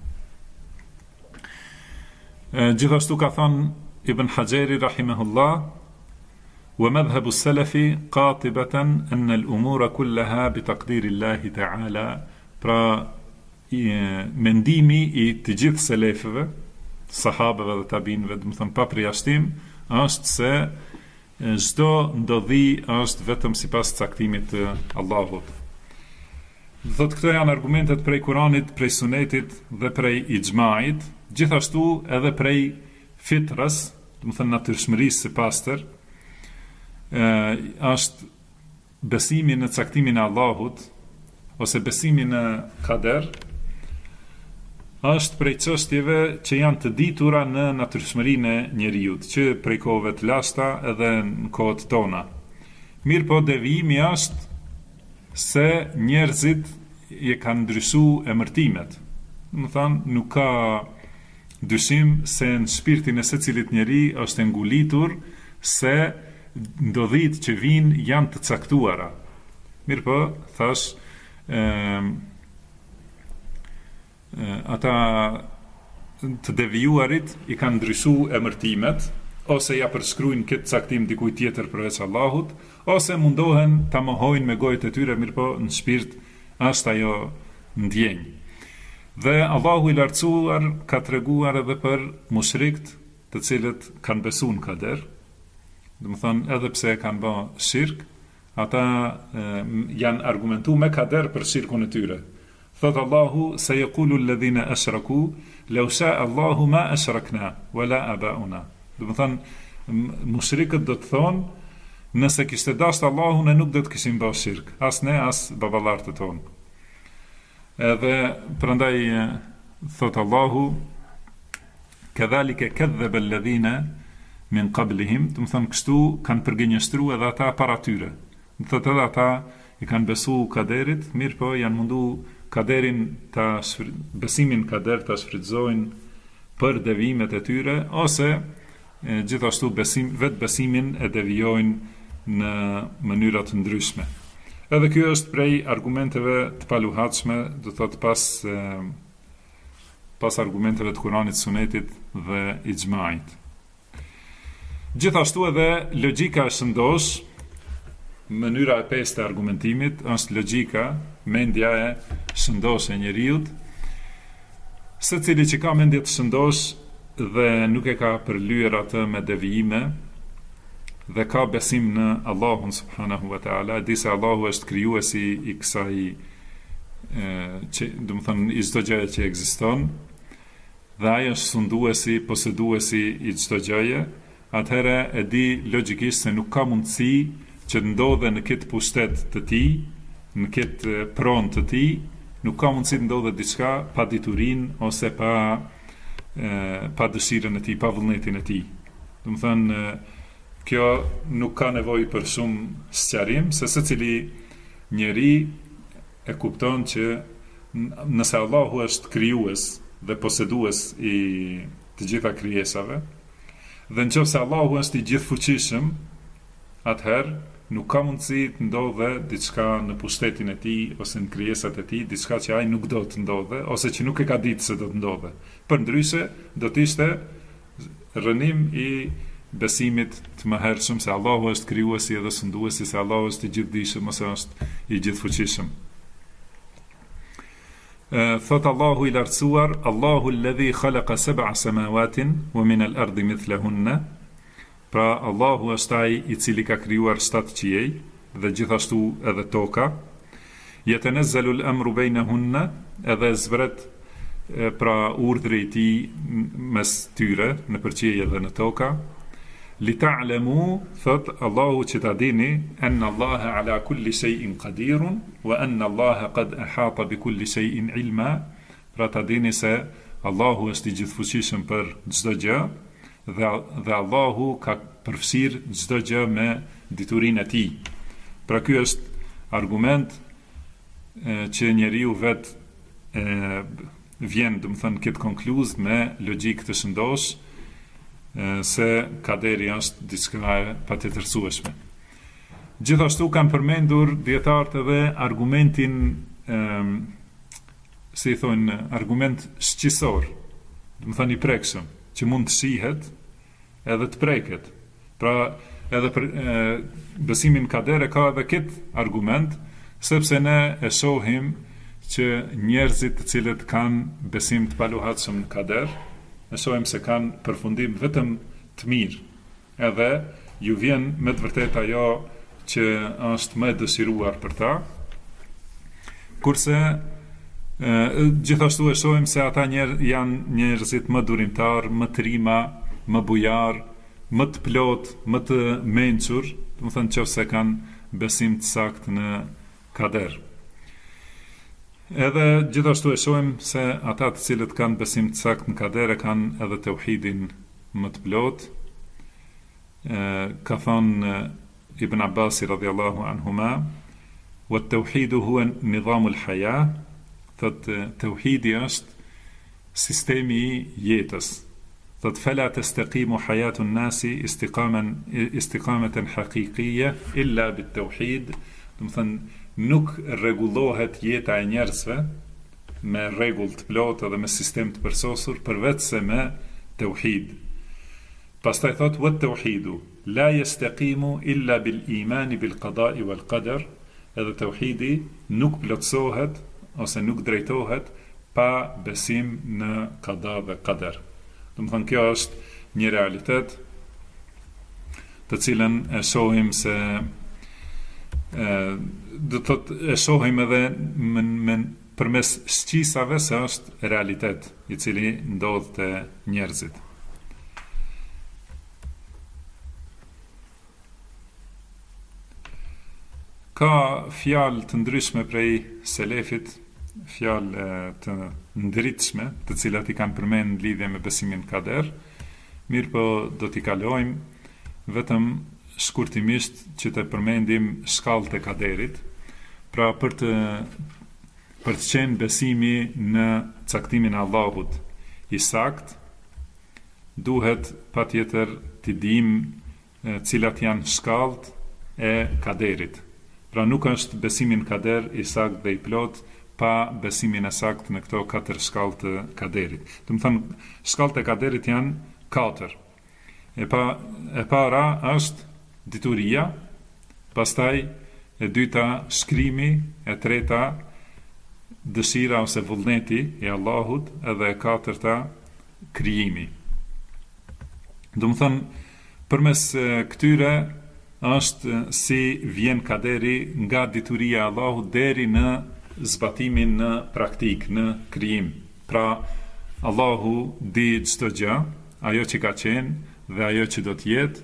Speaker 2: Gjithashtu ka thonë Ibn Hajeri rahimahullah, wa madhhabu salafi qatibatan anna al-umura kullaha bi taqdiri Allah ta'ala, pra mendimi i të gjithë selefëve, sahabëve dhe tabinëve, do të thonë pa përjashtim, është se çdo ndodhi është vetëm sipas caktimit të Allahut. Thotë këto janë argumentet prej Kuranit, prej Sunetit dhe prej ixhmait, gjithashtu edhe prej fitras, do të thonë natyrshmërisë së pastër, është besimi në caktimin e Allahut ose besimi në kader, është prej çështjeve që janë të ditura në natyrshmërinë e njeriut, që prej kohëve të lashta edhe në kohët tona. Mirë po devijimi është se njerëzit i kanë ndryshu emërtimet. Më thanë, nuk ka dyshim se në shpirtin e secilit njeri është ngulitur se ndodhit që vinë janë të caktuara. Mirë po, thash, ata të devijuarit i kanë ndryshu emërtimet, ose ja përshkruajnë këtë caktim dikujt tjetër përveç Allahut, ose mundohen ta mohojnë me gojët e tyre, mirë po në shpirt është ajo ndjenjë. Dhe Allahu i lartësuar ka treguar edhe për mushrikët, të cilët kanë besuar në kader, do të thonë edhe pse kanë bërë shirk, ata janë argumentu me kader për shirkun e tyre. Thotë Allahu, se yaqulu alladhina ashraku, law sha'a Allahu ma ashrakna wala abauna. Do të thonë, mushrikët do të thonë, nëse kishte dashur Allahu, ne nuk do të kishim bërë shirk, as ne, as baballarët e tonë. Edhe prandaj thotë Allahu, kadhalika kadhaba alladhina min qablihim, do të thonë kështu kanë përgënjeshtruar edhe ata para tyre. Do thotë edhe ata i kanë besu kaderit, mirë po janë mundu kaderin besimin kader ta shfrytëzojnë për devijimet e tyre, ose gjithashtu vetë besimin e devijojnë në mënyra të ndryshme. Edhe kjo është prej argumenteve të paluhatshme, do thotë pas argumenteve të Kuranit, Sunetit dhe ixhmait. Gjithashtu edhe logjika e shëndosh, mënyra e pestë e argumentimit është logjika, mendja e shëndosh e njeriut. Secili që ka mendje të shëndosh dhe nuk e ka përlyer atë me devijime dhe ka besim në Allahun subhanahu wa taala, di se Allahu është krijuesi i kësaj, do të thonë i çdo gjëje që ekziston, dhe ai është sunduesi, poseduesi i çdo gjëje, atëherë e di logjikisht se nuk ka mundësi që të ndodhe në këtë pushtet të tij, në këtë pronë të tij, nuk ka mundësi të ndodhe diçka pa diturinë ose pa dëshirën e tij, pa vullnetin e tij. Do të thënë, kjo nuk ka nevojë për shumë sqarim, se secili njeri e kupton që nëse Allahu është krijues dhe posedues i të gjitha krijesave, dhe nëse Allahu është i gjithfuqishëm, atëherë nuk ka mundësi të ndodhe diçka në pushtetin e tij ose në krijesat e tij, diçka që ai nuk do të ndodhe ose që nuk e ka ditë se do të ndodhe. Përndryshe, do të ishte rënim i besimit të mëhershëm se Allahu është krijuesi edhe sunduesi, se Allahu është i gjithdijshëm ose është i gjithfuqishëm. Thot Allahu i lartësuar, Allahu alladhi khalaqa sab'a samawatin wa min al-ardi mithlahunna. Pra Allahu është ai i cili ka krijuar 7 qiej dhe gjithashtu edhe toka. Yatanazzalu al-amru bainahunna, edhe zbret pra urdhri i tij mes tyre në qiej dhe në toka. Li ta'lamu, thot Allahu që ta dini, anna Allaha ala kulli shay'in qadirun wa anna Allaha qad ahata bi kulli shay'in ilma. Pra ta dini se Allahu është i gjithfuqishëm për çdo gjë dhe Allahu ka përfshirë çdo gjë me diturinë e tij. Pra ky është argument që njeriu vet vjen, do të thënë, këtë konkluz me logjikë të shëndosh, se kaderi është diçka e patjetërsueshme. Gjithashtu kanë përmendur dietarët edhe argumentin, si i thonë, argument shqisor, do të thënë i prekshëm, që mund të shihet edhe të preket. Pra edhe për besimin kader e ka edhe këtë argument, sepse ne e shohim që njerëzit të cilët kanë besim të paluhatshëm në kader, ne shohim se kanë përfundim vetëm të mirë. Edhe ju vjen me të vërtetë ajo që është më e dëshiruar për ta. Kurse gjithashtu e shohim se ata janë njerëzit më durimtar, më të rima, më bujar, më të plot, më të mençur, do të thënë nëse kanë besim të saktë në kader. Edhe gjithashtu e shohim se ata të cilët kanë besim të saktë në kader kanë edhe tauhidin më të plot. Ka thënë Ibn Abbas radhiyallahu anhuma, wa at-tauhidu huwa nidhamu al-haya, thotë tauhidi është sistemi i jetës. Thotë fala tastaqimu hayatu an-nasi istiqamatan haqiqiyya illa bit-tauhid, do të thënë nuk rregullohet jeta e njerëzve me rregull të plotë dhe me sistem të përsosur përveç se me tauhid. Pastaj thot wa tauhidu la yastaqimu illa bil iman bil qada'i wal qadar, edhe tauhidi nuk plotësohet ose nuk drejtohet pa besim në qada dhe qadar. Do të thënë kjo është një realitet të cilën e shohim se do të thotë e shohim edhe përmes shqisave se është realitet i cili ndodh te njerëzit. Ka fjalë të ndryshme prej selefit, fjalë të ndritshme, të cilat i kanë përmendur në lidhje me besimin kader. Mirë po do t'i kalojmë vetëm shkurtimisht që të përmendim shkallët e kaderit. Pra për të qenë besimi në caktimin e Allahut i sakt, duhet patjetër të dimë cilat janë shkallët e kaderit. Pra nuk është besimin kader i sakt dhe i plot pa besimin e sakt në këto 4 shkallë të kaderit. Do të thënë, shkallët e kaderit janë 4. E para është dituria, pastaj e dyta shkrimi, e treta dëshira ose vullneti i Allahut, edhe e katërta krijimi. Do të thënë, përmes këtyre është si vjen kaderi nga dituria e Allahut deri në zbatimin në praktik, në krijim. Pra, Allahu di çdo gjë, ajo që ka qenë dhe ajo që do të jetë.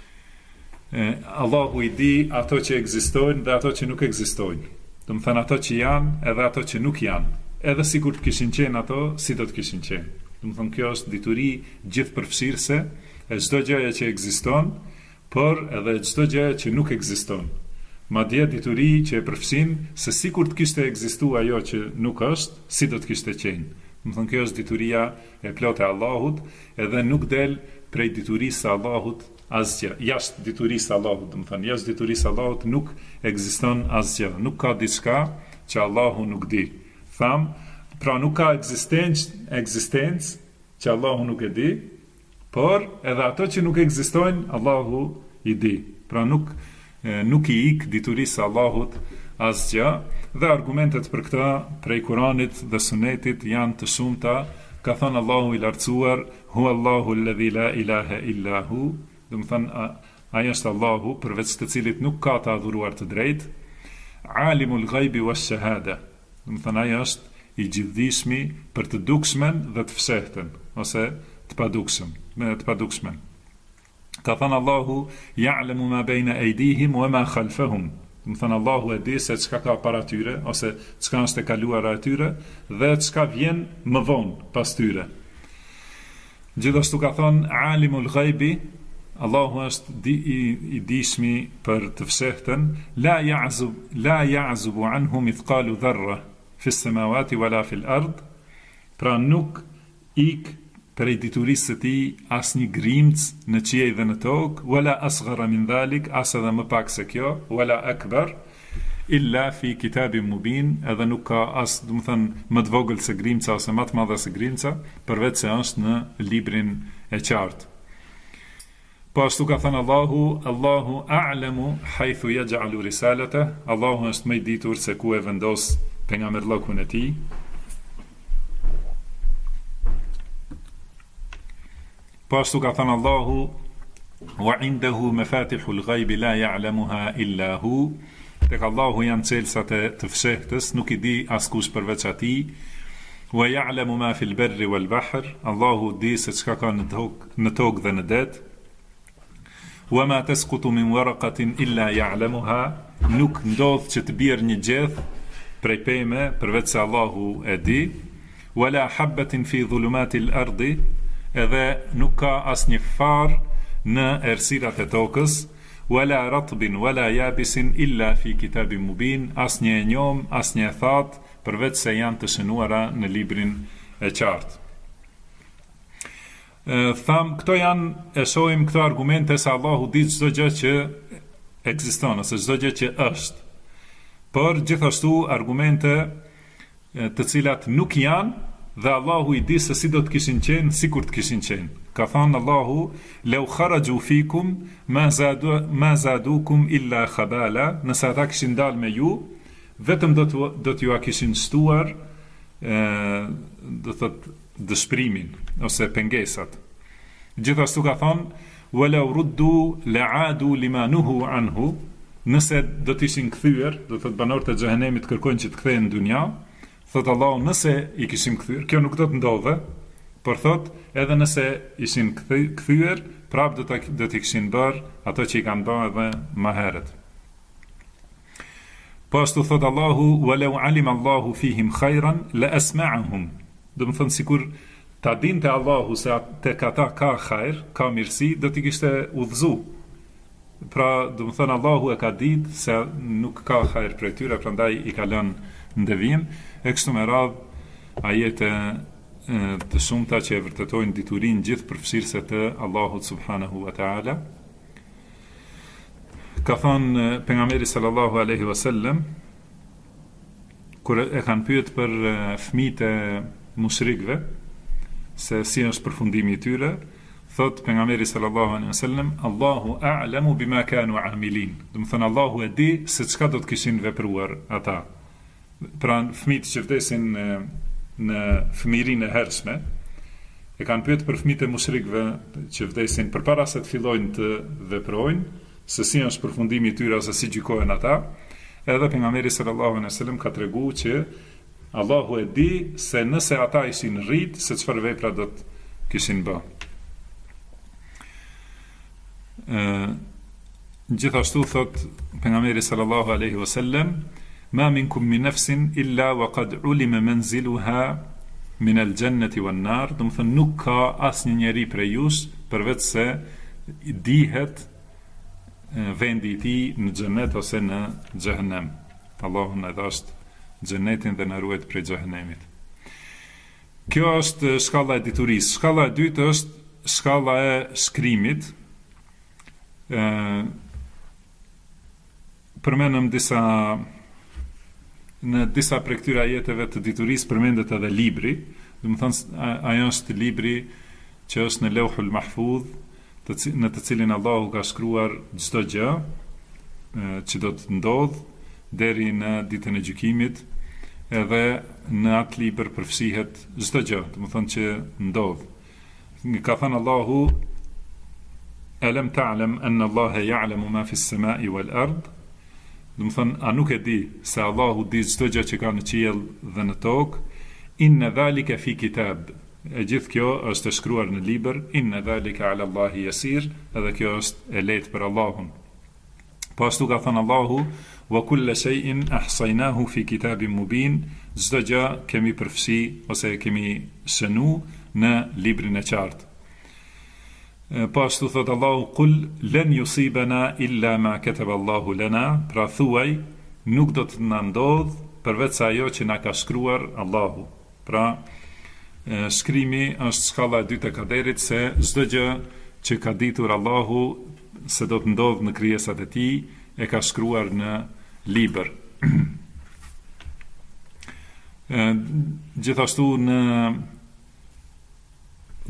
Speaker 2: Allahu i di ato që ekzistojnë dhe ato që nuk ekzistojnë. Do të thënë ato që janë edhe ato që nuk janë. Edhe sikur të kishin qenë ato, si do të kishin qenë. Do të thënë kjo është dituri gjithëpërfshirëse e çdo gjëje që ekziston, por edhe çdo gjë që nuk ekziston. Madje dituri që e përfshin se sikur të kishte ekzistuar ajo që nuk është, si do të kishte qenë. Do të thënë kjo është dituria e plotë e Allahut, edhe nuk del prej diturisë së Allahut asgjë. Jashtë diturisë së Allahut, do të thënë, jashtë diturisë së Allahut nuk ekziston asgjë. Nuk ka diçka që Allahu nuk di. Tham, pra nuk ka ekzistencë që Allahu nuk e di, por edhe ato që nuk ekzistojnë, Allahu i di. Pra nuk i ik diturisë së Allahut asgjë, dhe argumentet për këtë prej Kuranit dhe Sunetit janë të shumta. Ka thënë Allahu i lartësuar, hu Allahu alladhi la ilaha illa hu, do të thënë ai është Allahu përveç të cilit nuk ka të adhuruar të drejtë, alimul ghaibi wash-shahada, do të thënë ai është i gjithdijshmi për të dukshmen dhe të fshehtën, ose të padukshme. Ka thënë Allahu, ya'lamu ma bayna aydihim wa ma khalfahum. Do të thënë Allahu e di se çka ka para tyre ose çka është e kaluar atyre dhe çka vjen më vonë pas tyre. Gjithashtu ka thënë alimul ghaibi, Allahu është i dijshmi për të fshehtën, la ya'zubu anhu mithqalu dharra fi as-samawati wala fi al-ard. Pra nuk ik prej diturisë së tij asnjë grimc në qiell dhe në tokë, wala asghara min dhalik, as edhe më pak se kjo, wala akbar illa fi kitabin mubin, edhe nuk ka as, do të thënë, më të vogël se grimca ose më të madhe se grimca, përveç se është në librin e qartë. Po ashtu ka thënë Allahu a'lamu haythu yaj'alu risalata, Allahu është më i ditur se ku e vendos pejgamberllokun e tij. Po ashtu ka thënë Allahu: wa indahu mafatihul ghaibi la ya'lamuha illa hu. Tek Allahu janë çelësat e të fshehtës, nuk i di askush përveç atij. Wa ya'lamu ma fil barri wal bahr. Allahu di se çka ka në tokë dhe në det. Wa ma tasqutu min waraqatin illa ya'lamuha. Nuk ndodh që të bjerë një gjeth prej peme përveç se Allahu e di. Wala habatin fi dhulumatil ardi. Edhe nuk ka asnjë farë në errësirat e tokës. Wala ratbin wala yabisin illa fi kitabin mubin. Asnjë e njom, asnjë e thatë, përveç se janë të shënuara në librin e qartë. Tham, këto janë, e shohim këto argumente se Allahu di çdo gjë që ekziston, ose çdo gjë që është. Por gjithashtu argumente të cilat nuk janë, dhe Allahu i di se si do të kishin qenë, sikur të kishin qenë. Ka thënë Allahu: "Law kharaju fikum ma zadukum illa khabala." Nëse ata kishin dalë me ju, vetëm do t'ju a kishin shtuar, do thot dëshpërimin ose pengesat. Gjithashtu ka thënë: "Walau ruddu la'adu lima nuhu anhu." Nëse do t'ishin kthyer, do thot banorët e xhehenemit kërkojnë që të kthehen në dunja. Thot Allahu, nëse i kishim kthyer, kjo nuk do të ndodhe, por thot, edhe nëse ishin kthyer, prap do t'i kishin bërë ato që i kanë bërë edhe më herët. Po ashtu thot Allahu: "Walau alima Allahu fihim khairan la asma'ahum." Do të thonë sikur ta dinte Allahu se tek ata ka hajër, ka mirësi, do t'i kishte udhëzu. Pra, do të thonë Allahu e ka ditë se nuk ka hajër prej tyre, prandaj i ka lënë në devijim. E kështu me radhë ajete të shumta që e vërtetojnë diturinë gjithë përfshirëse të Allahut subhanahu wa ta'ala. Ka thënë pejgamberi sallallahu alaihi wasallam, kur e kanë pyet për fëmijët e mushrikëve se si është përfundimi i tyre, thot pejgamberi sallallahu alaihi wasallam: "Allahu a'lamu bima kanu 'amilin." Do të thënë Allahu e di se çka do të kishin vepruar ata. Pra fëmijët që vdesin në fëmijërinë e hershme, e kanë pyet për fëmijët e mushrikëve që vdesin përpara se të fillojnë të veprojnë, se si është përfundimi i tyre ose si gjykohen ata. Edhe pejgamberi sallallahu alaihi wasallam ka treguar që Allahu e di se nëse ata ishin rrit, se çfarë vepra do të kishin bë. Gjithashtu thot pejgamberi sallallahu alaihi wasallam: "Ma minkum min nafsin illa wa qad ulima manziluha min al-jannati wan-nar." Do të thonë nuk ka asnjë njeri prej jush përveç se dihet vendi i tij në xhenet ose në xhehenem. Allahu na dhash xhenetin dhe na ruaj prej xhehenemit. Kjo është shkalla e diturisë. Shkalla e dytë është shkalla e shkrimit. Përmenëm në disa prej këtyre ajeteve të diturisë përmendet edhe libri. Do të thonë ajo është libri që është në Lauhul Mahfudh, në të cilin Allahu ka shkruar çdo gjë që do të ndodh deri në ditën e gjykimit, edhe në atë libër përfshihet çdo gjë, do të thonë që ndodh. Ka thënë Allahu: "Alam ta'lam anna Allaha ya'lamu ma fi as-sama'i wal-ard." Do të thonë, a nuk e di se Allahu di çdo gjë që ka në qiell dhe në tokë? Inna dhalika fi kitab. E gjithë kjo është e shkruar në libër. Inna dhalika ala Allahi yasir. Edhe kjo është e lehtë për Allahun. Po ashtu ka thënë Allahu: "Wa kulla shay'in ahsaynahu fi kitabin mubin." Çdo gjë kemi përfshi ose kemi shënu në librin e qartë. Po ashtu thot Allahu: "Qul lan yusibana illa ma kataba Allahu lana." Pra thuaj, nuk do të na ndodh përveç se ajo që na ka shkruar Allahu. Pra shkrimi është shkalla e dytë e kaderit, se çdo gjë që ka ditur Allahu se do të ndodh në krijesat e tij e ka shkruar në libër. Gjithashtu në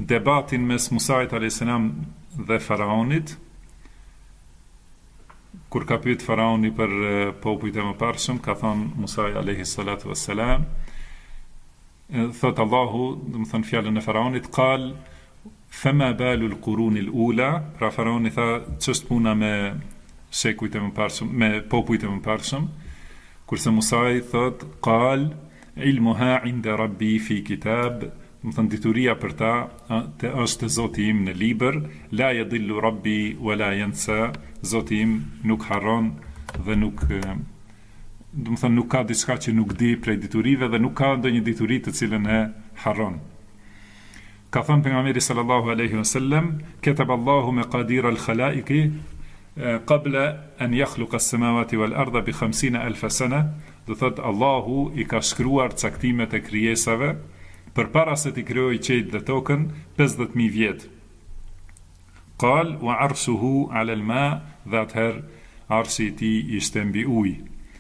Speaker 2: debatin mes Musait a.s. dhe Faraonit, kur ka pyet faraoni për popujt e mëparshëm, ka thënë Musa alayhi salatu wassalam, thot Allahu, do të thënë fjalën e faraonit, qal fama balu al-qurun al-ula, pra faraoni tha, ç'është puna me shekujt e mëparshëm, me popujt e mëparshëm, kurse Musa i thot qal ilmuha inda rabbi fi kitab, do të thënë dituria për ta është Zoti im në libër, la yadillu rabbi wala yansa, Zoti im nuk harron dhe nuk, do të thënë nuk ka diçka që nuk di prej diturive dhe nuk ka ndonjë dituri të cilën e harron. Ka thënë pejgamberi sallallahu alaihi wasallam, kataba Allahu maqadir al-khalaiqi qabla an yakhluqa as-samawati wal-ardha bi 50,000 sana, do thot Allahu i ka shkruar caktimet e krijesave përpara se t'i krijojë qiellin dhe tokën 50,000 vjet. Qal wa arshuhu ala al-ma, dhe atëherë arshi i tij ishte mbi ujë.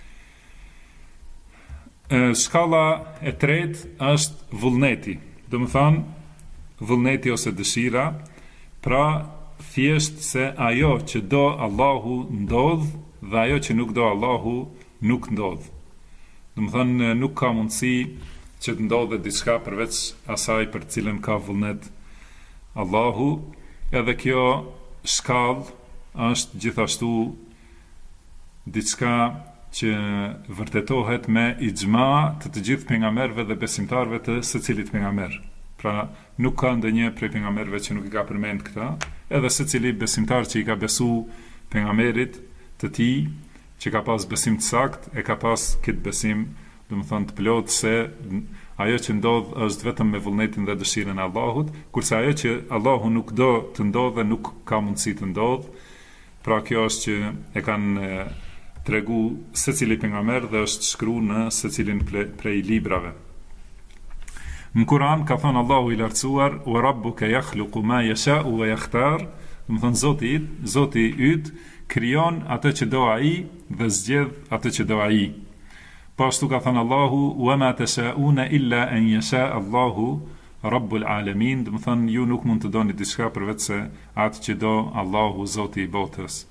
Speaker 2: Shkalla e tretë është vullneti, do të thonë vullneti ose dëshira, pra thjesht se ajo që do Allahu ndodh dhe ajo që nuk do Allahu nuk ndodh. Do të thonë nuk ka mundësi që të ndodhe diçka përveç asaj për cilën ka vullnet Allahu, edhe kjo shkallë është gjithashtu diçka që vërtetohet me ixhma të gjithë pejgamberëve dhe besimtarëve të secilit pejgamber. Pra nuk ka ndonjë prej pejgamberëve që nuk i ka përmend këtë, edhe secili besimtar që i ka besu pejgamberit të tij, që ka pas besim të saktë, e ka pas këtë besim, do të thonë të plot, se ajo që ndodh është vetëm me vullnetin dhe dëshirën e Allahut, kurse ajo që Allahu nuk do të ndodhe nuk ka mundësi të ndodh. Pra kjo është që e kanë tregu secili pejgamber dhe është shkruar në secilin prej librave. Në Kur'an ka thënë Allahu i lartësuar, wa rabbuka yakhluqu ma yasha'u wa yakhtar, do të thonë Zoti yt krijon atë që do ai dhe zgjedh atë që do ai. Pashtu ka thënë Allahu, wa ma tashauna illa an yasha Allahu rabbul alamin, do të thonë ju nuk mund të doni diçka përveç se atë që do Allahu Zoti i botës.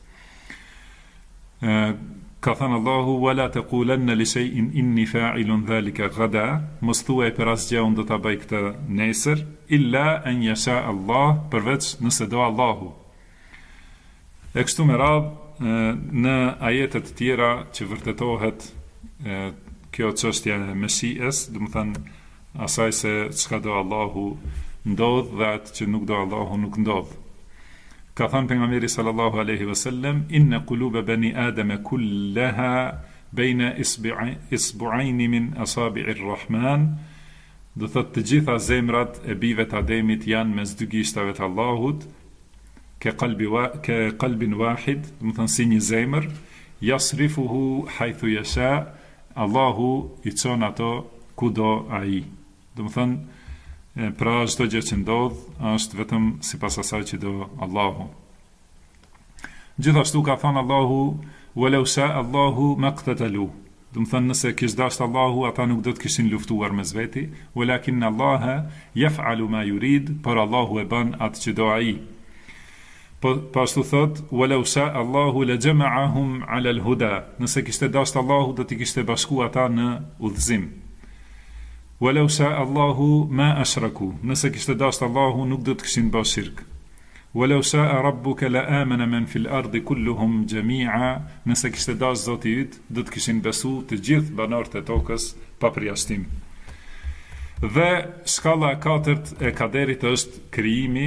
Speaker 2: Ka thënë Allahu, wala taqulanna li shay'in inni fa'ilun dhalika ghada, mos thuaj për asgjë unë do ta bëj këtë nesër, illa an yasha Allah, përveç nëse do Allahu. E kështu me radhë në ajetet të tjera që vërtetohet kjo çështja e Meshies, do të thënë asaj se çka do Allahu ndodh dhe atë që nuk do Allahu nuk ndodh. Ka thënë pejgamberi sallallahu alaihi wasallam, inna quluba bani adama kullaha bayna isbu'ain min asabi'ir rahman, do thotë të gjitha zemrat e bijve të Ademit janë mes dy gishtave të Allahut, ke qalbin wahid, do të thënë si një zemër, yasrifuhu haythu yasha, Allahu i çon ato kudo ai. Do të thënë pra çdo gjë që ndodh është vetëm sipas asaj që do Allahu. Gjithashtu ka thënë Allahu, walau sha Allahu maqtatalu, do të thënë nëse kishte dashur Allahu ata nuk do të kishin luftuar mes veti, walakin Allah yaf'alu ma yurid, por Allahu e bën atë që do ai. Pashtu thot, walau sha Allahu la jama'ahum 'ala al-huda, nëse kishte dashur Allahu do t'i kishte bashkuar ata në udhëzim. Walau sha Allahu ma ashraku, nëse kishte dashur Allahu nuk do të kishin bërë shirk. Walau sha rabbuka la amana man fil ardi kulluhum jami'a, nëse kishte dashur Zoti yt do të kishin besu të gjithë banorët e tokës pa përjashtim. Dhe shkalla e katërt e kaderit është krijimi,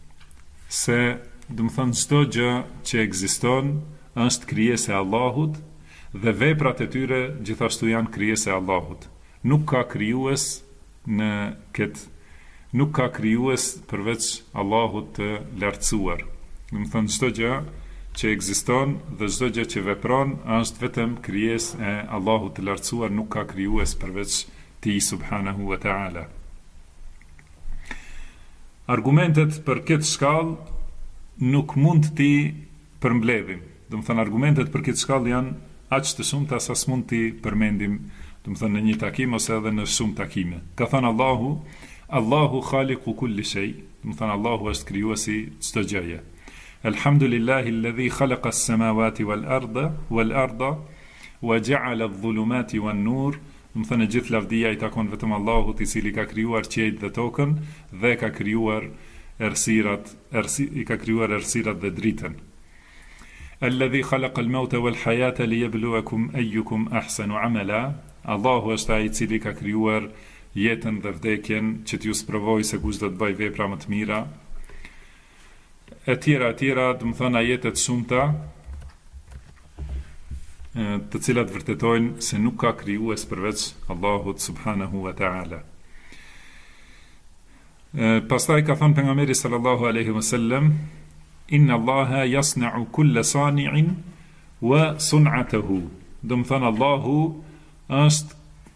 Speaker 2: se do të thonë çdo gjë që ekziston është krijesë e Allahut dhe veprat e tyre gjithashtu janë krijesë e Allahut. Nuk ka krijues në këtë, nuk ka krijues përveç Allahut të lartësuar. Do të thonë çdo gjë që ekziston dhe çdo gjë që vepron është vetëm krijesë e Allahut të lartësuar, nuk ka krijues përveç Tij subhanahu wa ta'ala. Argumentet për këtë shkallë nuk mund t'i përmbledhim. Do të thënë argumentet për këtë shkallë janë aq të shumta sa s'mund t'i përmendim, do të thënë në një takim ose edhe në shumë takime. Ka thënë Allahu khaliqu kulli shay, do të thënë Allahu është krijuesi çdo gjëje. الحمد لله الذي خلق السماوات والأرض وجعل الظلمات والنور. Më thënë gjithë lavdia I takon vetëm Allahut I cili ka krijuar qiejt dhe tokën dhe ka krijuar errësirat dhe dritën. Alladhi khalaqa al-mauta wal-hayata liyabluwakum ayyukum ahsanu amala. Allahu është ai I cili ka krijuar jetën dhe vdekjen që t'ju sprovojë se kush do të bëjë vepra më të mira. E tjera, do të thonë ajete të shumta të cilat vërtetojnë se nuk ka krijues përveç Allahut subhanahu wa ta'ala. Pastaj ka thënë pejgamberi sallallahu alaihi wasallam, inna Allaha yasna'u kulla sani'in wa sun'atuhu. Do të thonë Allahu është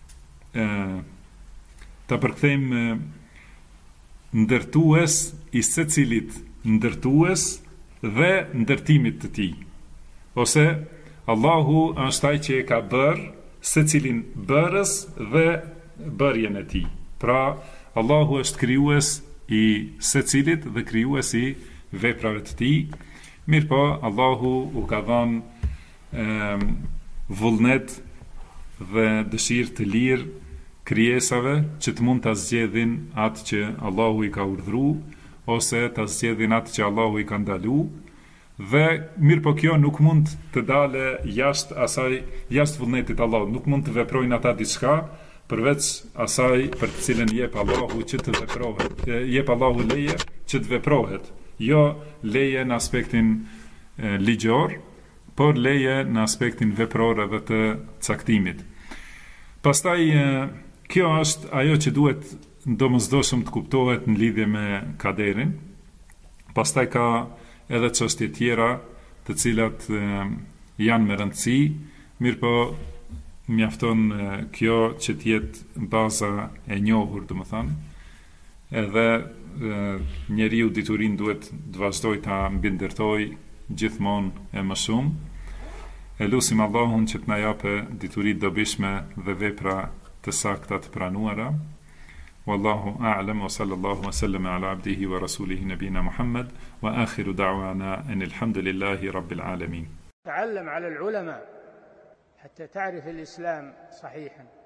Speaker 2: ta përkthejmë ndërtues I secilit ndërtues dhe ndërtimit të tij. Ose Allahu është ai që e ka bërë secilin bërës dhe bërjen e tij. Pra, Allahu është krijues I secilit dhe krijues I veprave të tij. Mirpo Allahu u ka dhënë vullnet dhe dëshirë të lirë krijesave që të mund ta zgjedhin atë që Allahu I ka urdhëruar ose ta zgjedhin atë që Allahu I ka ndaluar. Dhe mirë po kjo nuk mund të dale jashtë vullnetit Allahut, nuk mund të veprojnë ata diçka përveç asaj për të cilën jep Allahu që të veprohet, jep Allahu leje që të veprohet, jo leje në aspektin ligjor, por leje në aspektin vepror edhe të caktimit. Pastaj kjo është ajo që duhet domosdoshëm të kuptohet në lidhje me kaderin. Pastaj ka edhe çështje tjera të cilat janë me rëndësi, mirë po mjafton kjo që t'jetë baza e njohur, domethënë, edhe njeriu diturin duhet të vazhdoj ta mbindërtoj gjithmonë e më shumë. E lutim Allahun që të na japë dituri të dobishme dhe vepra të sakta të pranuara. والله أعلم وصلى الله وسلم على عبده ورسوله نبينا محمد وآخر دعوانا أن الحمد لله رب العالمين.
Speaker 1: تعلم على العلماء حتى تعرف الإسلام صحيحا.